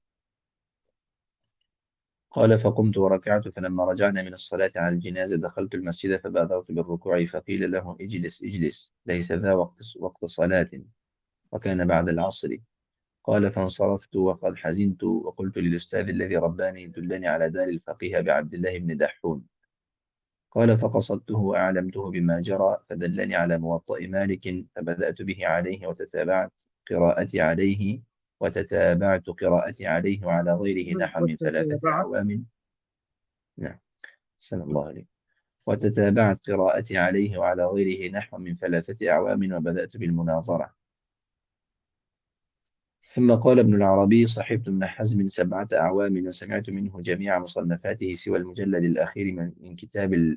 قال: فقمت وركعت، فلما رجعنا من الصلاة على الجنازة دخلت المسجد فبادرت بالركوع، فقيل له: اجلس اجلس، ليس ذا وقت وقت صلاة. وكان بعد العصر. قال: فانصرفت وقد حزنت، وقلت للأستاذ الذي رباني: دلني على دار الفقيه بعبد الله بن دحون. قال: فقصدته وأعلمته بما جرى، فدلني على موطأ مالك، فبدأت به عليه، وتتابعت قراءتي عليه وتتابعت قراءتي عليه وعلى غيره نحو من ثلاثة وتتابعت. أعوام. نعم. سلام الله عليه. وتتابعت قراءتي عليه وعلى غيره نحو من ثلاثة أعوام، وبدأت بالمناظرة. ثم قال ابن العربي: صحبت ابن حزم سبعة أعوام، وسمعت منه جميع مصنفاته سوى المجلد الأخير من من كتاب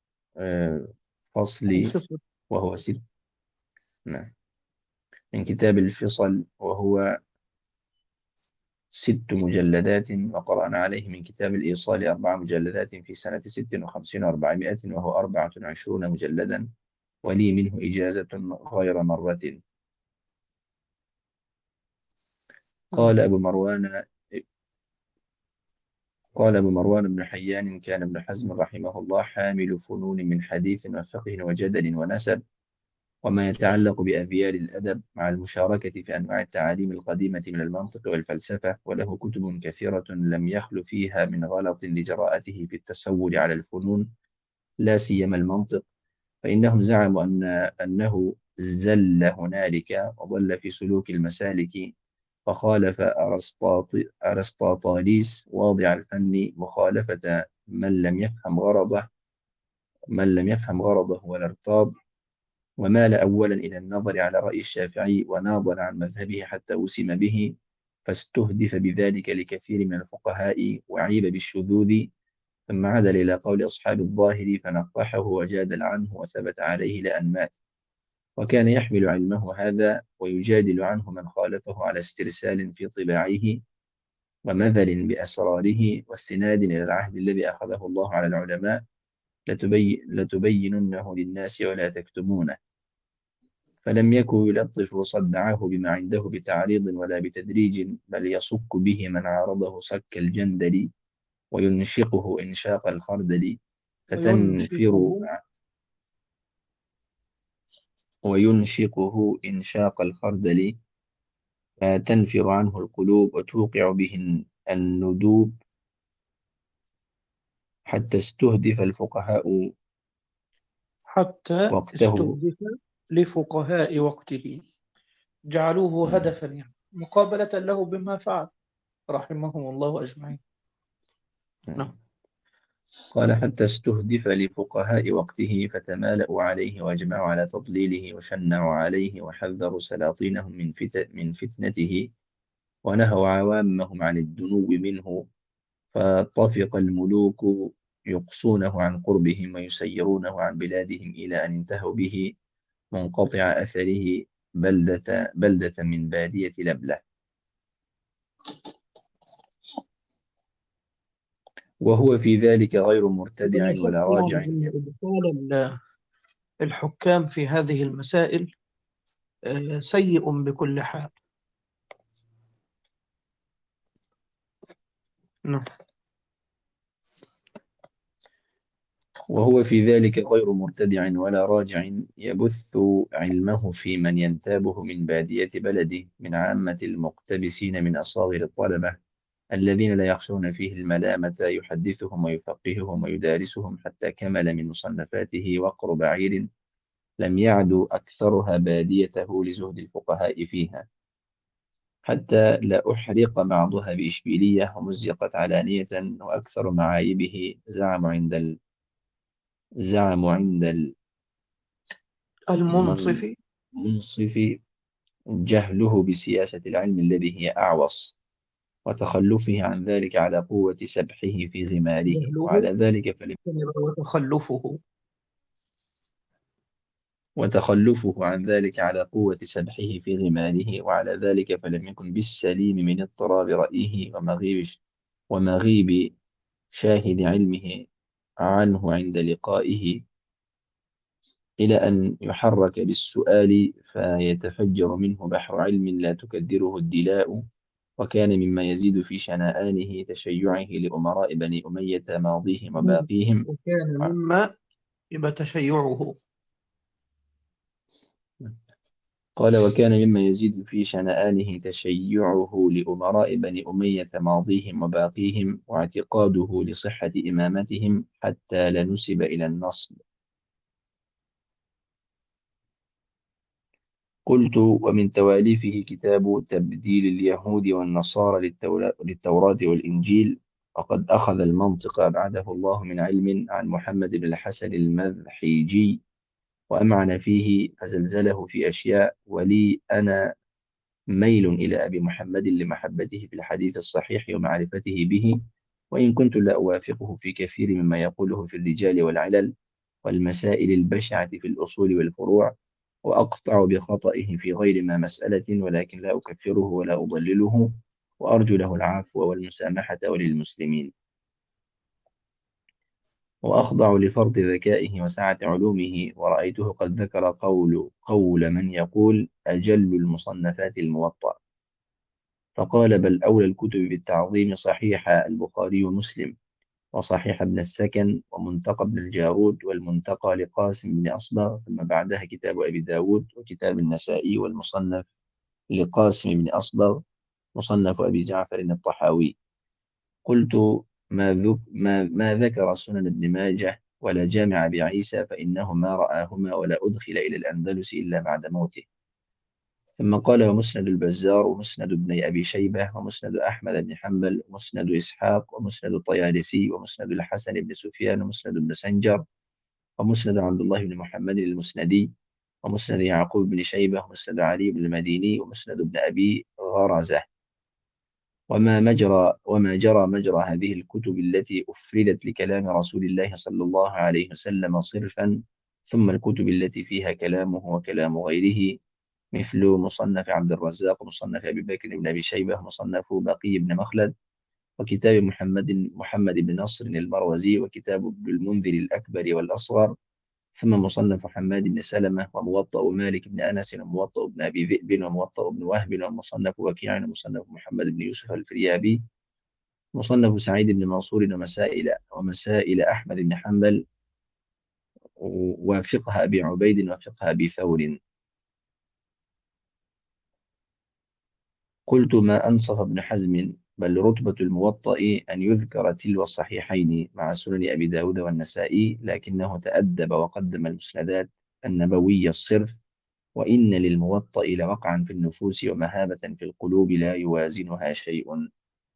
الفصل، الفصل. وهو ست نعم. من كتاب الفصل وهو ست مجلدات. وقرأنا عليه من كتاب الإيصال أربع مجلدات في سنة ست وخمسين وأربعمائة، وهو أربعة وعشرون مجلدا، ولي منه إجازة غير مرة. قال أبو مروان قال أبو مروان بن حيان: كان ابن حزم رحمه الله حامل فنون من حديث وفقه وجدل ونسب، وما يتعلق بأبيال الأدب، مع المشاركة في أنواع التعاليم القديمة من المنطق والفلسفة، وله كتب كثيرة لم يخل فيها من غلط لجراءته في التسول على الفنون، لا سيما المنطق، فإنهم زعموا أن أنه زل هنالك وضل في سلوك المسالك، فخالف أرسطاط- أرسطاطاليس واضع الفن مخالفة من لم يفهم غرضه من لم يفهم غرضه ولا ارتاض، ومال أولا إلى النظر على رأي الشافعي وناظر عن مذهبه حتى وسم به، فاستهدف بذلك لكثير من الفقهاء وعيب بالشذوذ، ثم عدل إلى قول أصحاب الظاهر فنقحه وجادل عنه وثبت عليه لأن مات. وكان يحمل علمه هذا ويجادل عنه من خالفه على استرسال في طباعه ومذل بأسراره واستناد إلى العهد الذي أخذه الله على العلماء، لتبي لتبيننه للناس ولا تكتمونه. فلم يكن يلطف صدعه بما عنده بتعريض ولا بتدريج، بل يصك به من عارضه صك الجندل وينشقه إنشاق الخردل، فتنفر وينشئه. وينشقه إنشاق الخردل فتنفر عنه القلوب وتوقع به الندوب، حتى استهدف الفقهاء حتى وقته. استهدف لفقهاء وقته، جعلوه مم. هدفا يعني مقابلة له بما فعل، رحمهم الله أجمعين. نعم. قال حتى استهدف لفقهاء وقته فتمالأوا عليه وأجمعوا على تضليله وشنعوا عليه وحذروا سلاطينهم من فت من فتنته ونهوا عوامهم عن الدنو منه، فطفق الملوك يقصونه عن قربهم ويسيرونه عن بلادهم إلى أن انتهوا به منقطع أثره بلدة بلدة من بادية لبلة. وهو في ذلك غير ولا مرتدع شك ولا يعني راجع. أن إدخال ال- الحكام في هذه المسائل آه، سيء بكل حال. نعم. وهو في ذلك غير مرتدع ولا راجع، يبث علمه في من ينتابه من بادية بلده من عامة المقتبسين من أصاغر الطلبة الذين لا يخشون فيه الملامة، يحدثهم ويفقههم ويدارسهم حتى كمل من مصنفاته وقر بعير لم يعدوا أكثرها باديته لزهد الفقهاء فيها، حتى لا أحرق بعضها بإشبيلية ومزقت علانية. وأكثر معايبه زعم عند ال... زعم عند المنصف. المنصف جهله بسياسة العلم الذي هي أعوص، وتخلفه عن ذلك على قوة سبحه في غماره، جهله وعلى ذلك فلم وتخلفه. وتخلفه عن ذلك على قوة سبحه في غماره، وعلى ذلك فلم يكن بالسليم من اضطراب رأيه ومغيب ومغيب شاهد علمه عنه عند لقائه، إلى أن يحرك بالسؤال فيتفجر منه بحر علم لا تكدره الدلاء. وكان مما يزيد في شنآنه تشيعه لأمراء بني أمية ماضيهم وباقيهم. وكان مما يبقى تشيعه. قال وكان مما يزيد في شنآنه تشيعه لأمراء بني أمية ماضيهم وباقيهم، واعتقاده لصحة إمامتهم حتى لا نسب إلى النصب. قلت ومن تواليفه كتاب تبديل اليهود والنصارى للتولا- للتوراة والإنجيل، وقد أخذ المنطق أبعده الله من علم عن محمد بن الحسن المذحيجي وأمعن فيه فزلزله في أشياء. ولي أنا ميل إلى أبي محمد لمحبته في الحديث الصحيح ومعرفته به، وإن كنت لا أوافقه في كثير مما يقوله في الرجال والعلل والمسائل البشعة في الأصول والفروع، وأقطع بخطئه في غير ما مسألة، ولكن لا أكفره ولا أضلله، وأرجو له العفو والمسامحة وللمسلمين. وأخضع لفرط ذكائه وسعة علومه، ورأيته قد ذكر قول قول من يقول أجل المصنفات الموطأ، فقال بل أولى الكتب بالتعظيم صحيح البخاري ومسلم، وصحيح ابن السكن، ومنتقى ابن الجارود، والمنتقى لقاسم بن أصبغ، ثم بعدها كتاب أبي داود وكتاب النسائي، والمصنف لقاسم بن أصبغ، مصنف أبي جعفر الطحاوي. قلت ما, ذك ما, ما ذكر سنن ابن ماجه ولا جامع أبي عيسى فإنه ما رآهما ولا أدخل إلى الأندلس إلا بعد موته. ثم قال ومسند البزار ومسند ابن أبي شيبة ومسند أحمد بن حنبل ومسند إسحاق ومسند الطيالسي ومسند الحسن بن سفيان ومسند بن سنجر ومسند عبد الله بن محمد المسندي ومسند يعقوب بن شيبة ومسند علي بن المديني ومسند ابن أبي غرزة. وما مجرى وما جرى مجرى هذه الكتب التي أفردت لكلام رسول الله صلى الله عليه وسلم صرفا، ثم الكتب التي فيها كلامه وكلام غيره، مثل مصنف عبد الرزاق ومصنف أبي بكر بن أبي شيبة ومصنف بقي بن مخلد وكتاب محمد محمد بن نصر المروزي وكتاب ابن المنذر الأكبر والأصغر، ثم مصنف حماد بن سلمة وموطأ مالك بن أنس وموطأ بن أبي ذئب وموطأ بن وهب ومصنف وكيع ومصنف محمد بن يوسف الفريابي، مصنف سعيد بن منصور ومسائل ومسائل أحمد بن حنبل وفقه أبي عبيد وفقه أبي ثور. قلت ما أنصف ابن حزم، بل رتبة الموطأ أن يذكر تلو الصحيحين مع سنن أبي داود والنسائي، لكنه تأدب وقدم المسندات النبوية الصرف، وإن للموطأ لوقعا في النفوس ومهابة في القلوب لا يوازنها شيء.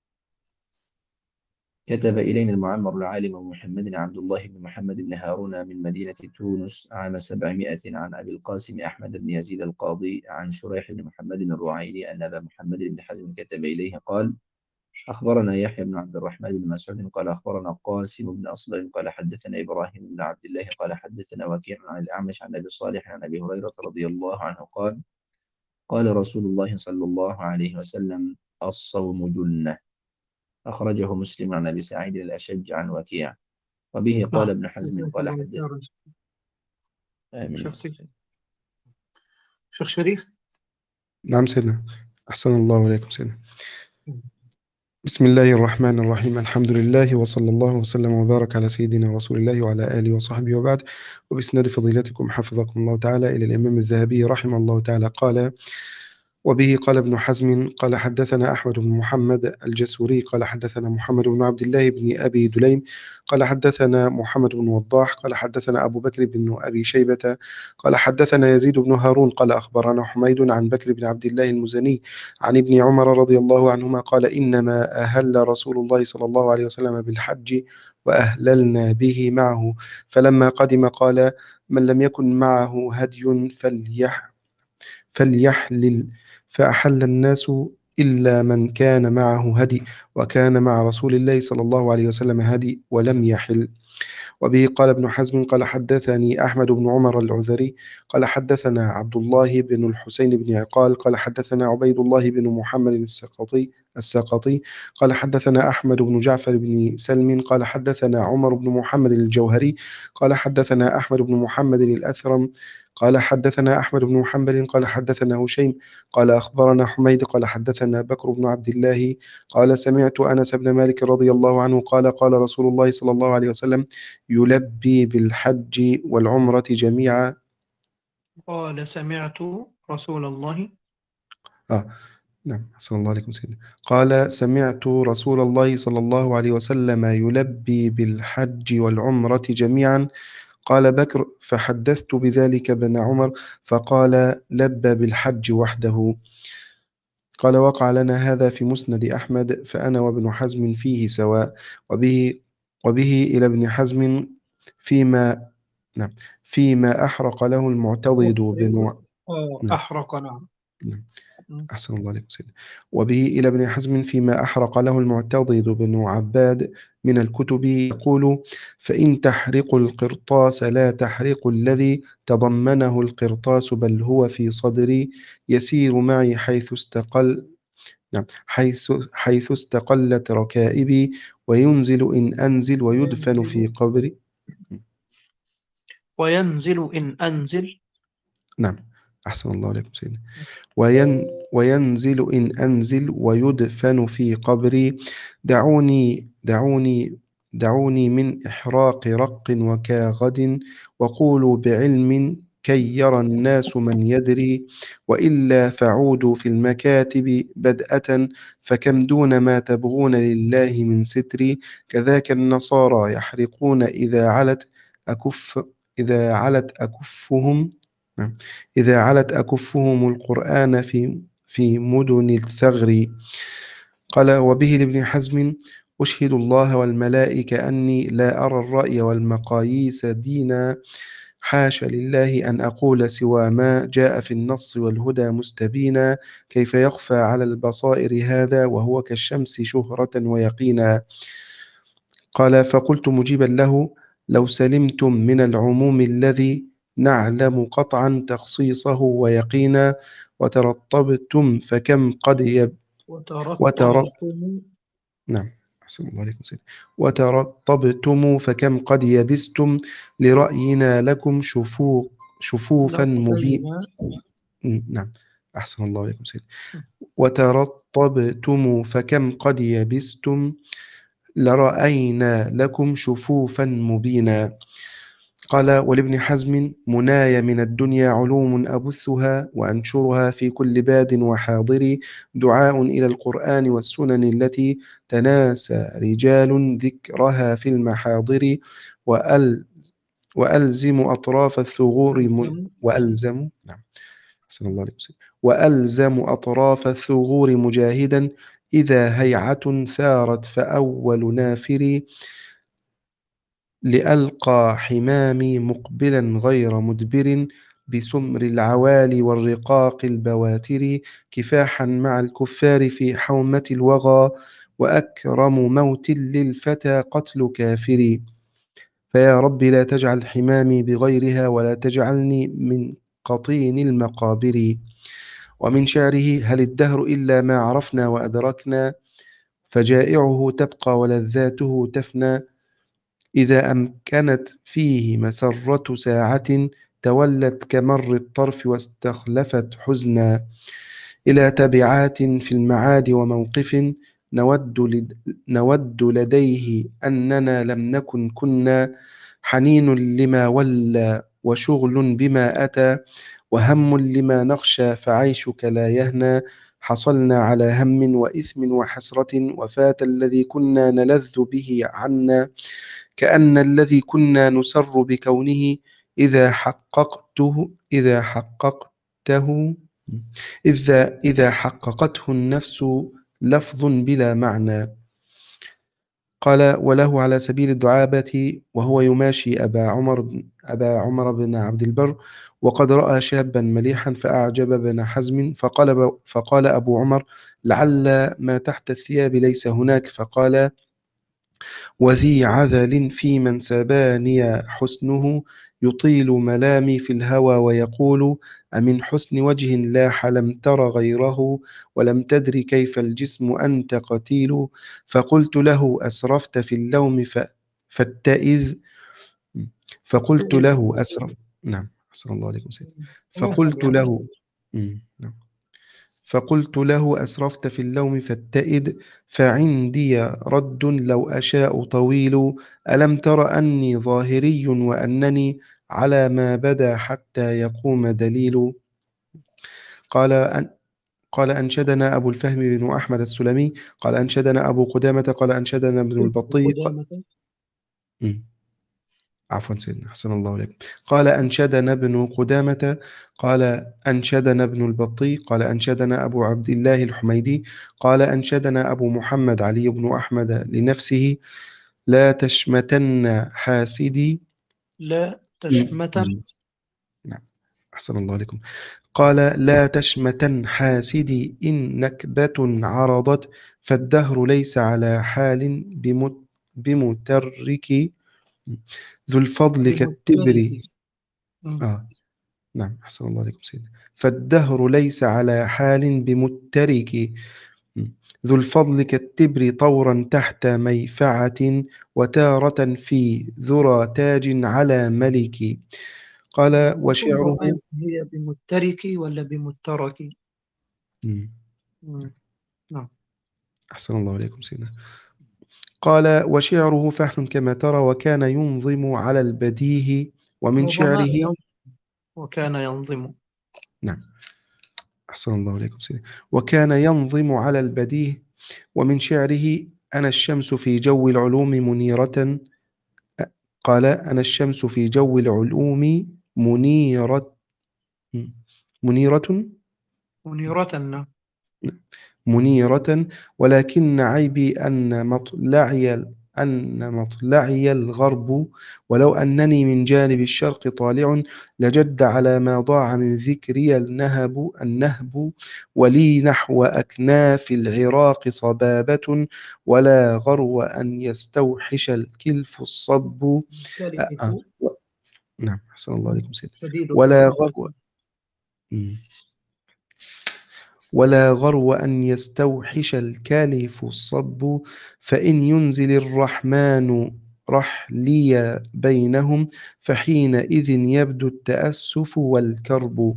كتب إلينا المعمر العالم أبو محمد عبد الله بن محمد بن هارون من مدينة تونس عام سبعمائة عن أبي القاسم أحمد بن يزيد القاضي عن شريح بن محمد الرعيني أن أبا محمد بن حزم كتب إليه قال: أخبرنا يحيى بن عبد الرحمن بن مسعود قال أخبرنا قاسم بن أصبر قال حدثنا إبراهيم بن عبد الله قال حدثنا وكيع عن الأعمش عن أبي صالح عن أبي هريرة رضي الله عنه قال: قال رسول الله صلى الله عليه وسلم: الصوم جنة. أخرجه مسلم عن أبي سعيد الأشج عن وكيع. وبه قال نعم، ابن حزم جزاك قال الله حدث. خيرا. آمين. شيخ سي- شيخ شريف. نعم سيدنا، أحسن الله إليكم سيدنا. بسم الله الرحمن الرحيم، الحمد لله وصلى الله وسلم وبارك على سيدنا رسول الله وعلى آله وصحبه وبعد. وبإسناد فضيلتكم حفظكم الله تعالى إلى الإمام الذهبي رحمه الله تعالى قال: وبه قال ابن حزم قال حدثنا أحمد بن محمد الجسوري قال حدثنا محمد بن عبد الله بن أبي دليم قال حدثنا محمد بن وضاح قال حدثنا أبو بكر بن أبي شيبة قال حدثنا يزيد بن هارون قال أخبرنا حميد عن بكر بن عبد الله المزني عن ابن عمر رضي الله عنهما قال: إنما أهل رسول الله صلى الله عليه وسلم بالحج وأهللنا به معه، فلما قدم قال: من لم يكن معه هدي فليح فليحلل، فأحل الناس إلا من كان معه هدي، وكان مع رسول الله صلى الله عليه وسلم هدي ولم يحل. وبه قال ابن حزم قال حدثني أحمد بن عمر العذري قال حدثنا عبد الله بن الحسين بن عقال قال حدثنا عبيد الله بن محمد السقطي السقطي قال حدثنا أحمد بن جعفر بن سلم قال حدثنا عمر بن محمد الجوهري قال حدثنا أحمد بن محمد الأثرم قال حدثنا أحمد بن محمد قال حدثنا هشيم قال أخبرنا حميد قال حدثنا بكر بن عبد الله قال سمعت أنس بن مالك رضي الله عنه قال قال رسول الله صلى الله عليه وسلم: يلبي بالحج والعمرة جميعا. قال سمعت رسول الله. آه نعم، صلى الله عليه وسلم قال: سمعت رسول الله صلى الله عليه وسلم يلبي بالحج والعمرة جميعا. قال بكر: فحدثت بذلك بن عمر فقال: لبى بالحج وحده. قال: وقع لنا هذا في مسند أحمد، فأنا وابن حزم فيه سواء. وبه وبه إلى ابن حزم فيما نعم فيما أحرق له المعتضد بن آه، نعم أحرق. نعم. نعم أحسن الله عليكم سيدنا. وبه إلى ابن حزم فيما أحرق له المعتضد بن عباد من الكتب يقول: فإن تحرقوا القرطاس لا تحرقوا الذي تضمنه القرطاس، بل هو في صدري يسير معي حيث استقل نعم حيث حيث استقلت ركائبي، وينزل إن أنزل ويدفن في وينزل قبري. وينزل إن أنزل. نعم أحسن الله عليكم سيدنا. وين وينزل إن أنزل ويدفن في قبري. دعوني دعوني دعوني من إحراق رق وكاغد، وقولوا بعلم كي يرى الناس من يدري، وإلا فعودوا في المكاتب بدءة، فكم دون ما تبغون لله من ستري. كذاك النصارى يحرقون إذا علت أكف إذا علت أكفهم نعم. إذا علت أكفهم القرآن في في مدن الثغر. قال: وبه لابن حزم: أشهد الله والملائكة أني لا أرى الرأي والمقاييس دينا، حاش لله أن أقول سوى ما جاء في النص والهدى مستبينا، كيف يخفى على البصائر هذا وهو كالشمس شهرة ويقينا. قال فقلت مجيبا له لو سلمتم من العموم الذي نعلم قطعا تخصيصه ويقينا، وترطبتم فكم قد يب وتر... وترطبتم. نعم أحسن الله عليكم سيدي. وترطبتم فكم قد يبستم لرأينا لكم شفوق شفوفا مبين. لرأينا. نعم أحسن الله عليكم سيدي. وترطبتم فكم قد يبستم لرأينا لكم شفوفا مبينا. قال ولابن حزم مناي من الدنيا علوم أبثها وأنشرها في كل باد وحاضر، دعاء إلى القرآن والسنن التي تناسى رجال ذكرها في المحاضر، وأل وألزم أطراف الثغور م... وألزم نعم أحسن الله عليكم سيدي. وألزم أطراف الثغور مجاهدا إذا هيعة ثارت فأول نافر، لألقى حمامي مقبلا غير مدبر، بسمر العوالي والرقاق البواتر، كفاحا مع الكفار في حومة الوغى، وأكرم موت للفتى قتل كافر. فيا رب لا تجعل حمامي بغيرها، ولا تجعلني من قطين المقابر. ومن شعره هل الدهر إلا ما عرفنا وأدركنا، فجائعه تبقى ولذاته تفنى، إذا أمكنت فيه مسرة ساعة، تولت كمر الطرف واستخلفت حزنا، إلى تبعات في المعاد وموقف، نود, لد نود لديه أننا لم نكن كنا، حنين لما ولى وشغل بما أتى، وهم لما نخشى فعيشك لا يهنى، حصلنا على هم وإثم وحسرة، وفات الذي كنا نلذ به عنا، كأن الذي كنا نسر بكونه إذا حققته إذا حققته إذا إذا حققته النفس لفظ بلا معنى. قال وله على سبيل الدعابة وهو يماشي أبا عمر بن أبا عمر بن عبد البر، وقد رأى شابا مليحا فأعجب بن حزم، فقال فقال أبو عمر لعل ما تحت الثياب ليس هناك، فقال وذي عذل في من سباني حسنه، يطيل ملامي في الهوى ويقول أمن حسن وجه لاح لم تر غيره، ولم تدر كيف الجسم أنت قتيل. فقلت له أسرفت في اللوم ف... فاتئذ فقلت له أسرف نعم أحسن الله عليكم سيدي. فقلت له مم. نعم فقلت له أسرفت في اللوم فاتئد، فعندي رد لو أشاء طويل، ألم تر أني ظاهري وأنني على ما بدا حتى يقوم دليل. قال أن قال أنشدنا أبو الفهم بن أحمد السلمي، قال أنشدنا أبو قدامة، قال أنشدنا ابن البطي ق... عفوا سيدنا أحسن الله عليكم. قال أنشدنا ابن قدامة، قال أنشدنا ابن البطي، قال أنشدنا أبو عبد الله الحميدي، قال أنشدنا أبو محمد علي بن أحمد لنفسه لا تشمتن حاسدي لا تشمتن نعم أحسن الله عليكم. قال لا تشمتن حاسدي إن نكبة عرضت، فالدهر ليس على حال بمت بمترك ذو الفضل كالتبر. آه. نعم أحسن الله عليكم سيدنا. فالدهر ليس على حال بمترك ذو الفضل كالتبر، طورا تحت ميفعة، وتارة في ذرى تاج على ملك. قال وشعره هي بمترك ولا بمترك؟ نعم أحسن الله عليكم سيدنا. قال وشعره فحل كما ترى، وكان ينظم على البديه، ومن شعره وكان ينظم نعم أحسن الله عليكم سيدي. وكان ينظم على البديه، ومن شعره أنا الشمس في جو العلوم منيرة. قال أنا الشمس في جو العلوم منيرة منيرة منيرة منيرة ولكن عيبي أن مطلعي أن مطلعي الغرب، ولو أنني من جانب الشرق طالع، لجد على ما ضاع من ذكري النهب النهب، ولي نحو أكناف العراق صبابة، ولا غرو أن يستوحش الكلف الصب. كلفه آه آه. نعم، أحسن الله عليكم سيدي. شديد ولا الحرارة. غرو مم. ولا غرو أن يستوحش الكلف الصب، فإن ينزل الرحمن رحلي بينهم، فحينئذ يبدو التأسف والكرب.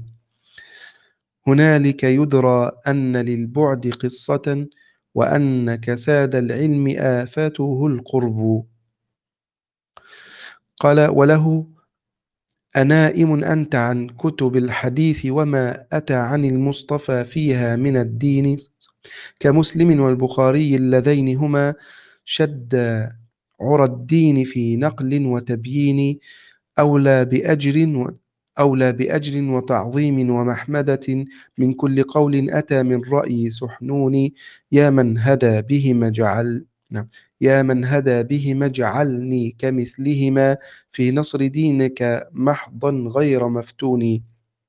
هنالك يدرى أن للبعد قصة، وأن كساد العلم آفاته القرب. قال: وله: أنائم أنت عن كتب الحديث، وما أتى عن المصطفى فيها من الدين، كمسلم والبخاري اللذين هما شد عرى الدين في نقل وتبيين، أولى بأجر و أولى بأجر وتعظيم ومحمدة من كل قول أتى من رأي سحنون. يا من هدى بهما جعل نعم يا من هدى بهما اجعلني كمثلهما في نصر دينك محضا غير مفتون.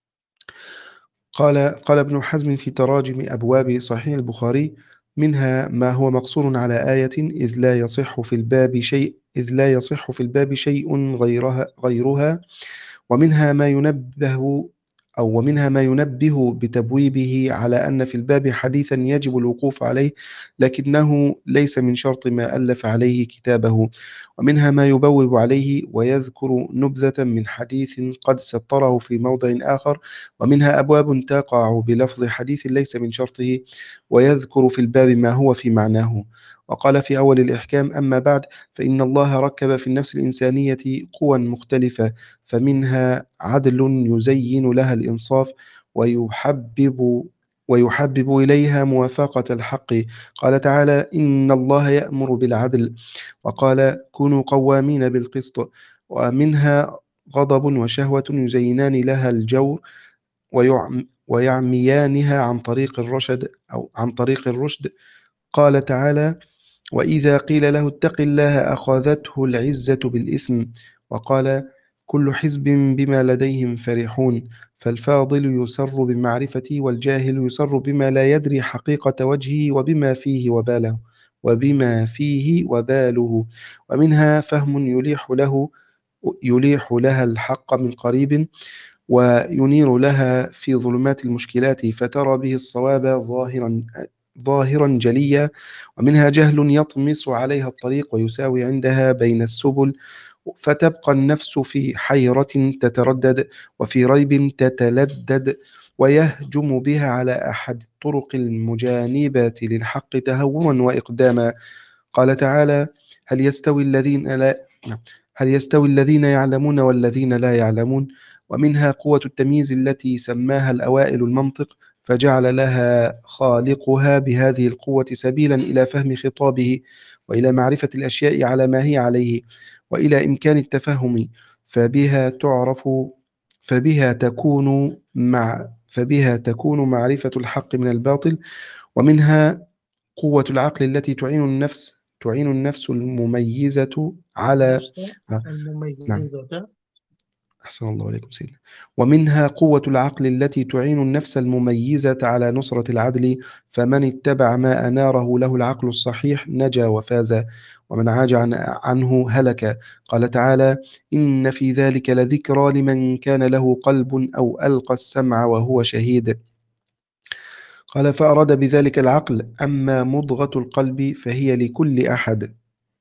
قال قال ابن حزم في تراجم أبواب صحيح البخاري: منها ما هو مقصور على آية، إذ لا يصح في الباب شيء إذ لا يصح في الباب شيء غيرها غيرها ومنها ما ينبه أو ومنها ما ينبه بتبويبه على أن في الباب حديثا يجب الوقوف عليه، لكنه ليس من شرط ما ألف عليه كتابه. ومنها ما يبوب عليه ويذكر نبذة من حديث قد سطره في موضع آخر. ومنها أبواب تقع بلفظ حديث ليس من شرطه، ويذكر في الباب ما هو في معناه. وقال في أول الإحكام: أما بعد، فإن الله ركب في النفس الإنسانية قوى مختلفة، فمنها عدل يزين لها الإنصاف، ويحبب ويحبب إليها موافقة الحق. قال تعالى: إن الله يأمر بالعدل. وقال: كونوا قوامين بالقسط. ومنها غضب وشهوة يزينان لها الجور، ويعم ويعميانها عن طريق الرشد أو عن طريق الرشد. قال تعالى: وإذا قيل له اتق الله أخذته العزة بالإثم. وقال: كل حزب بما لديهم فرحون. فالفاضل يسر بمعرفتي، والجاهل يسر بما لا يدري حقيقة وجهه وبما فيه وباله وبما فيه وباله. ومنها فهم يليح له يليح لها الحق من قريب، وينير لها في ظلمات المشكلات، فترى به الصواب ظاهرا ظاهرا جليا. ومنها جهل يطمس عليها الطريق ويساوي عندها بين السبل، فتبقى النفس في حيرة تتردد، وفي ريب تتلدد، ويهجم بها على أحد الطرق المجانبة للحق تهورا وإقداما. قال تعالى: هل يستوي الذين لا هل يستوي الذين يعلمون والذين لا يعلمون. ومنها قوة التمييز التي سماها الأوائل المنطق، فجعل لها خالقها بهذه القوة سبيلا إلى فهم خطابه، وإلى معرفة الأشياء على ما هي عليه، وإلى إمكان التفهم. فبها تعرف فبها تكون مع فبها تكون معرفة الحق من الباطل. ومنها قوة العقل التي تعين النفس تعين النفس المميزة على نفس آه، نعم، المميزة. أحسن الله عليكم سيدنا. ومنها قوة العقل التي تعين النفس المميزة على نصرة العدل، فمن اتبع ما أناره له العقل الصحيح نجا وفاز، ومن عاج عن عنه هلك. قال تعالى: إن في ذلك لذكرى لمن كان له قلب أو ألقى السمع وهو شهيد. قال: فأراد بذلك العقل. أما مضغة القلب فهي لكل أحد،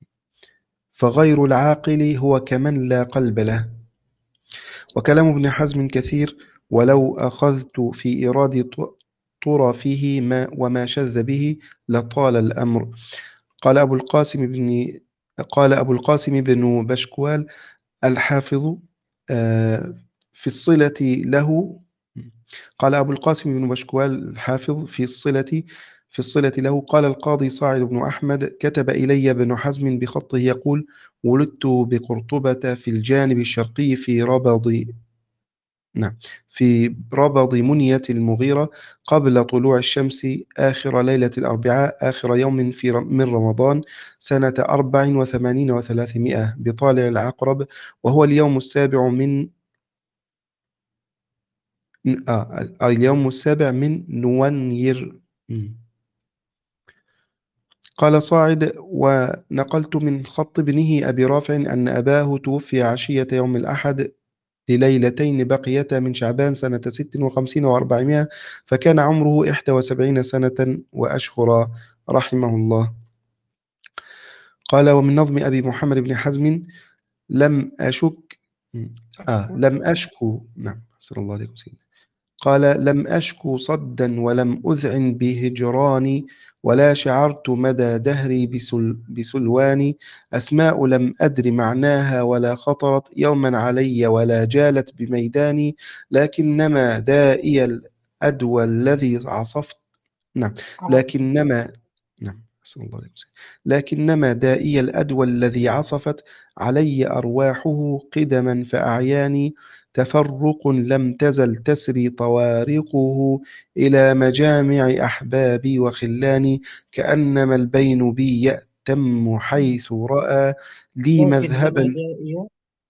فغير العاقل هو كمن لا قلب له. وكلام ابن حزم كثير، ولو أخذت في إيراد طرفه ما وما شذ به لطال الأمر. قال أبو القاسم بن قال أبو القاسم بن بشكوال الحافظ آه، في الصلة له قال أبو القاسم بن بشكوال الحافظ في الصلة في الصلة له: قال القاضي صاعد بن أحمد: كتب إلي ابن حزم بخطه يقول: ولدت بقرطبة في الجانب الشرقي في ربض نعم في ربض منية المغيرة قبل طلوع الشمس آخر ليلة الأربعاء آخر يوم في رم- من رمضان سنة أربع وثمانين وثلاثمائة بطالع العقرب، وهو اليوم السابع من آه اليوم السابع من نوير. مم. قال صاعد: ونقلت من خط ابنه أبي رافع أن أباه توفي عشية يوم الأحد لليلتين بقيتا من شعبان سنة ست وخمسين وأربعمائة، فكان عمره إحدى وسبعين سنة وأشهرا رحمه الله. قال: ومن نظم أبي محمد بن حزم: لم أشك آه لم أشكو نعم صلى الله عليه وسلم. قال: لم أشكو صدا ولم أذعن بهجراني، ولا شعرت مدى دهري بسل بسلواني، أسماء لم أدر معناها ولا خطرت يوما علي ولا جالت بميداني، لكنما دائي الأدوى الذي عصفت نعم لكنما نعم أحسن الله عليكم. لكنما دائي الأدوى الذي عصفت علي أرواحه قدما فأعياني، تفرق لم تزل تسري طوارقه إلى مجامع أحبابي وخلاني، كأنما البين بي يأتم حيث رأى لي لكنما مذهبا دائية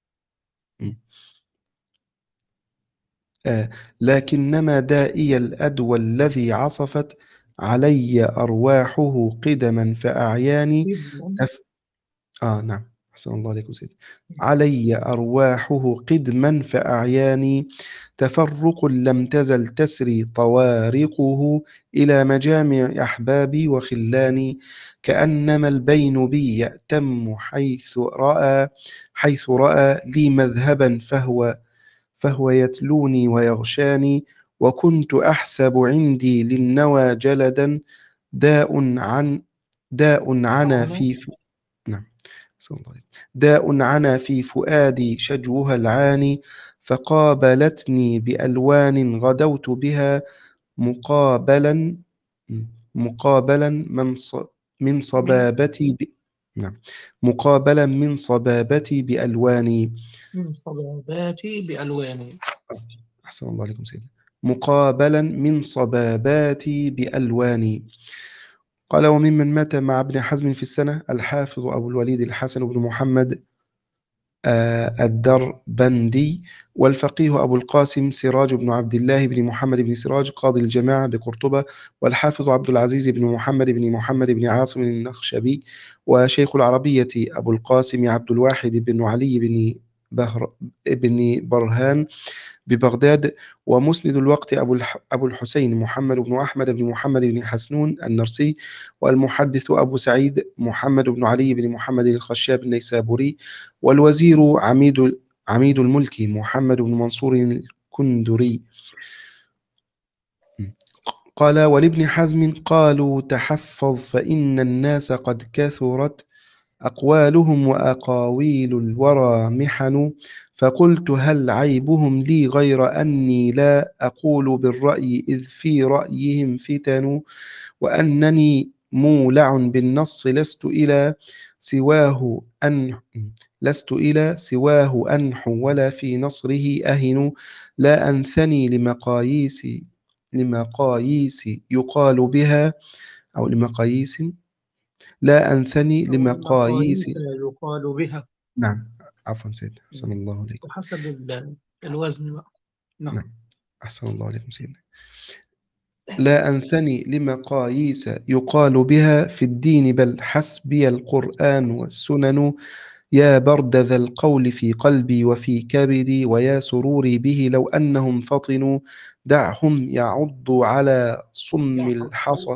آه لكنما دائي الأدوى الذي عصفت علي أرواحه قدما فأعياني ابنا. تف... آه نعم أحسن الله عليكم سيدي. علي أرواحه قدما فأعياني، تفرق لم تزل تسري طوارقه إلى مجامع أحبابي وخلاني، كأنما البين بي يأتم حيث رأى حيث رأى لي مذهبا فهو فهو يتلوني ويغشاني، وكنت أحسب عندي للنوى جلدا داء عن داء عنا معنا. في ف... نعم صلى الله عليه. داء عنا في فؤادي شجوها العاني، فقابلتني بألوان غدوت بها مقابلا مقابلا من ص... من من صبابتي ب... نعم مقابلا من صبابتي بألواني. من صباباتي بألوان. أحسن الله عليكم سيدنا. مقابلا من صباباتي بألواني. قال: وممن مات مع ابن حزم في السنة الحافظ أبو الوليد الحسن بن محمد آه، الدربندي، والفقيه أبو القاسم سراج بن عبد الله بن محمد بن سراج قاضي الجماعة بقرطبة، والحافظ عبد العزيز بن محمد بن محمد بن عاصم النخشبي، وشيخ العربية أبو القاسم عبد الواحد بن علي بن بهر بن برهان ببغداد، ومسند الوقت أبو, الح... أبو الحسين محمد بن أحمد بن محمد بن حسنون النرسي، والمحدث أبو سعيد محمد بن علي بن محمد الخشاب النيسابوري، والوزير عميد عميد الملك محمد بن منصور الكندري. قال: ولابن حزم قالوا تحفظ فإن الناس قد كثرت أقوالهم وأقاويل الورى محن، فقلت هل عيبهم لي غير أني لا أقول بالرأي إذ في رأيهم فتن، وأنني مولع بالنص لست إلى سواه أن لست إلى سواه أنحو ولا في نصره أهن، لا أنثني لمقاييس لمقاييس يقال بها أو لمقاييس لا أنثني أو لمقاييس المقاييس يقال بها. نعم عفوا سيد أحسن الله عليكم. وحسب ال- الوزن بقى. نعم. نعم أحسن الله عليكم سيدنا. لا أنثني لمقاييس يقال بها في الدين، بل حسبي القرآن والسنن، يا برد ذا القول في قلبي وفي كبدي، ويا سروري به لو أنهم فطنوا، دعهم يعضوا على صم الحصى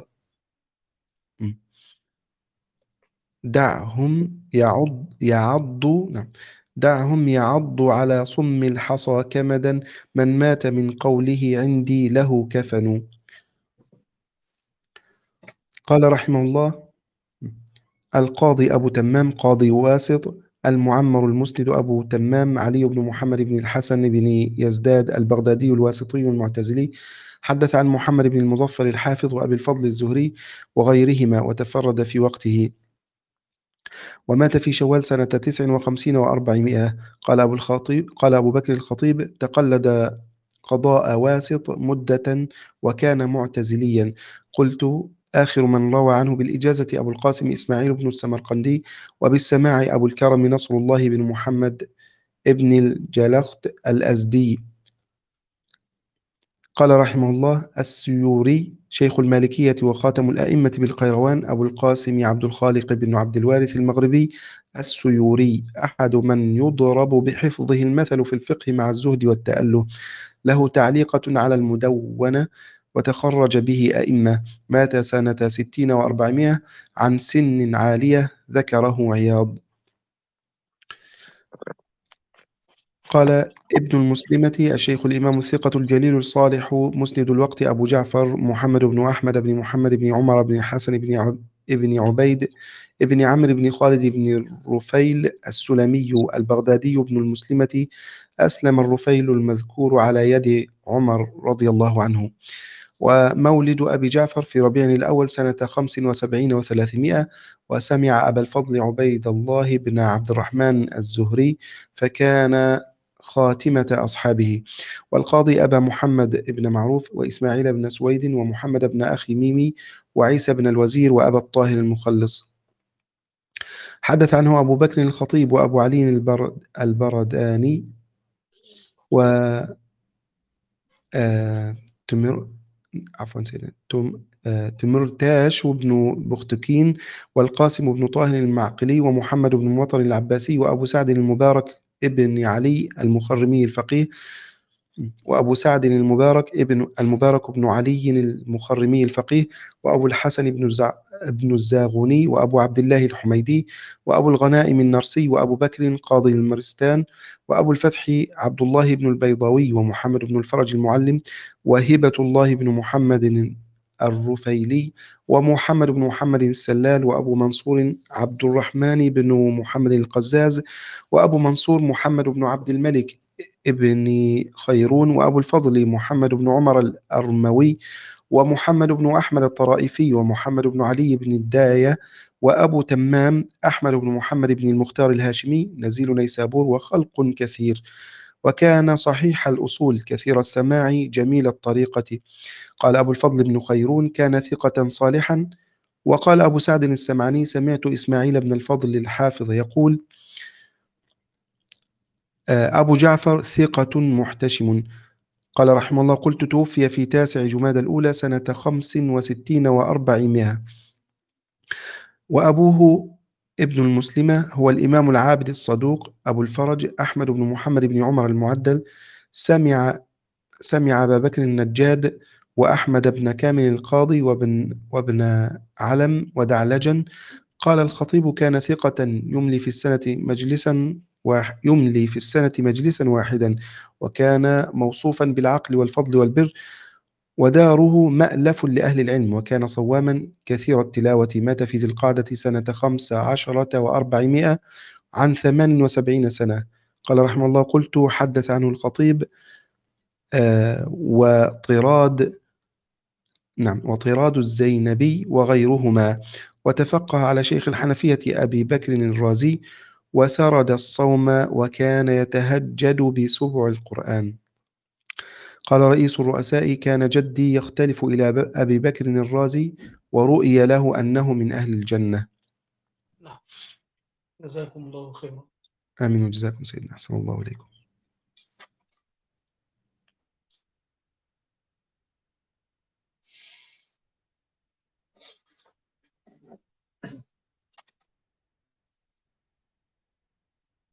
دعهم يعض يعضوا نعم دعهم يعضوا على صم الحصى كمدا، من مات من قوله عندي له كفن. قال رحمه الله: القاضي أبو تمام قاضي واسط، المعمر المسند أبو تمام علي بن محمد بن الحسن بن يزداد البغدادي الواسطي المعتزلي، حدث عن محمد بن المظفر الحافظ وأبي الفضل الزهري وغيرهما، وتفرد في وقته، ومات في شوال سنة تسع وخمسين وأربعمائة. قال أبو الخطيب قال أبو بكر الخطيب: تقلد قضاء واسط مدة وكان معتزليا. قلت: آخر من روى عنه بالإجازة أبو القاسم إسماعيل بن السمرقندي، وبالسماع أبو الكرم نصر الله بن محمد ابن الجلخت الأزدي. قال رحمه الله: السيوري شيخ المالكية وخاتم الأئمة بالقيروان أبو القاسم عبد الخالق بن عبد الوارث المغربي السيوري، أحد من يضرب بحفظه المثل في الفقه مع الزهد والتأله. له تعليقة على المدونة وتخرج به أئمة. مات سنة ستين وأربعمائة عن سن عالية، ذكره عياض. قال ابن المسلمة الشيخ الإمام الثقة الجليل الصالح مسند الوقت أبو جعفر محمد بن أحمد بن محمد بن عمر بن حسن بن عب ابن عبيد ابن عمرو بن خالد بن الرفيل السلمي البغدادي ابن المسلمة. أسلم الرفيل المذكور على يد عمر رضي الله عنه. ومولد أبي جعفر في ربيع الأول سنة خمس وسبعين وثلاثمائة. وسمع أبا الفضل عبيد الله بن عبد الرحمن الزهري، فكان خاتمة أصحابه. والقاضي أبا محمد بن معروف، وإسماعيل بن سويد، ومحمد بن أخي ميمي، وعيسى بن الوزير، وأبا الطاهر المخلص. حدث عنه أبو بكر الخطيب وأبو علي البرد البرداني و آه تمر عفوا سيدنا تم آه تمرتاش وابن بختكين، والقاسم بن طاهر المعقلي، ومحمد بن مطر العباسي، وأبو سعد المبارك ابن علي المخرمي الفقيه، وأبو سعد المبارك ابن المبارك بن علي المخرمي الفقيه، وأبو الحسن بن الزع ابن الزاغوني، وأبو عبد الله الحميدي، وأبو الغنائم النرسي، وأبو بكر قاضي المرستان، وأبو الفتح عبد الله بن البيضاوي، ومحمد بن الفرج المعلم، وهبة الله بن محمد الرفيلي، ومحمد بن محمد السلال، وأبو منصور عبد الرحمن بن محمد القزاز، وأبو منصور محمد بن عبد الملك ابن خيرون، وأبو الفضل محمد بن عمر الأرموي، ومحمد بن أحمد الطرائفي، ومحمد بن علي بن الداية، وأبو تمام أحمد بن محمد بن المختار الهاشمي نزيل نيسابور، وخلق كثير. وكان صحيح الأصول كثير السماع جميل الطريقة. قال أبو الفضل بن خيرون: كان ثقة صالحا. وقال أبو سعد السمعاني: سمعت إسماعيل بن الفضل الحافظ يقول: أبو جعفر ثقة محتشم. قال رحمه الله: قلت: توفي في تاسع جماد الأولى سنة خمس وستين وأربعمائة. وأبوه ابن المسلمة هو الإمام العابد الصدوق أبو الفرج أحمد بن محمد بن عمر المعدل. سمع سمع أبا بكر النجاد، وأحمد بن كامل القاضي، وابن, وابن علم ودعلجا. قال الخطيب: كان ثقة يملي في السنة مجلسا يملي في السنة مجلسا واحدا، وكان موصوفا بالعقل والفضل والبر، وداره مألف لأهل العلم، وكان صواما كثير التلاوة. مات في ذي القعدة سنة خمس عشرة وأربعمائة عن ثمان وسبعين سنة. قال رحمه الله: قلت: حدث عنه الخطيب آه وطراد نعم وطراد الزينبي وغيرهما، وتفقه على شيخ الحنفية أبي بكر الرازي، وسرد الصوم، وكان يتهجد بسبع القرآن. قال رئيس الرؤساء: كان جدي يختلف إلى أبي بكر الرازي، ورؤي له أنه من أهل الجنة. نعم، جزاكم الله خيرا. آمين وجزاكم سيدنا، أحسن الله إليكم.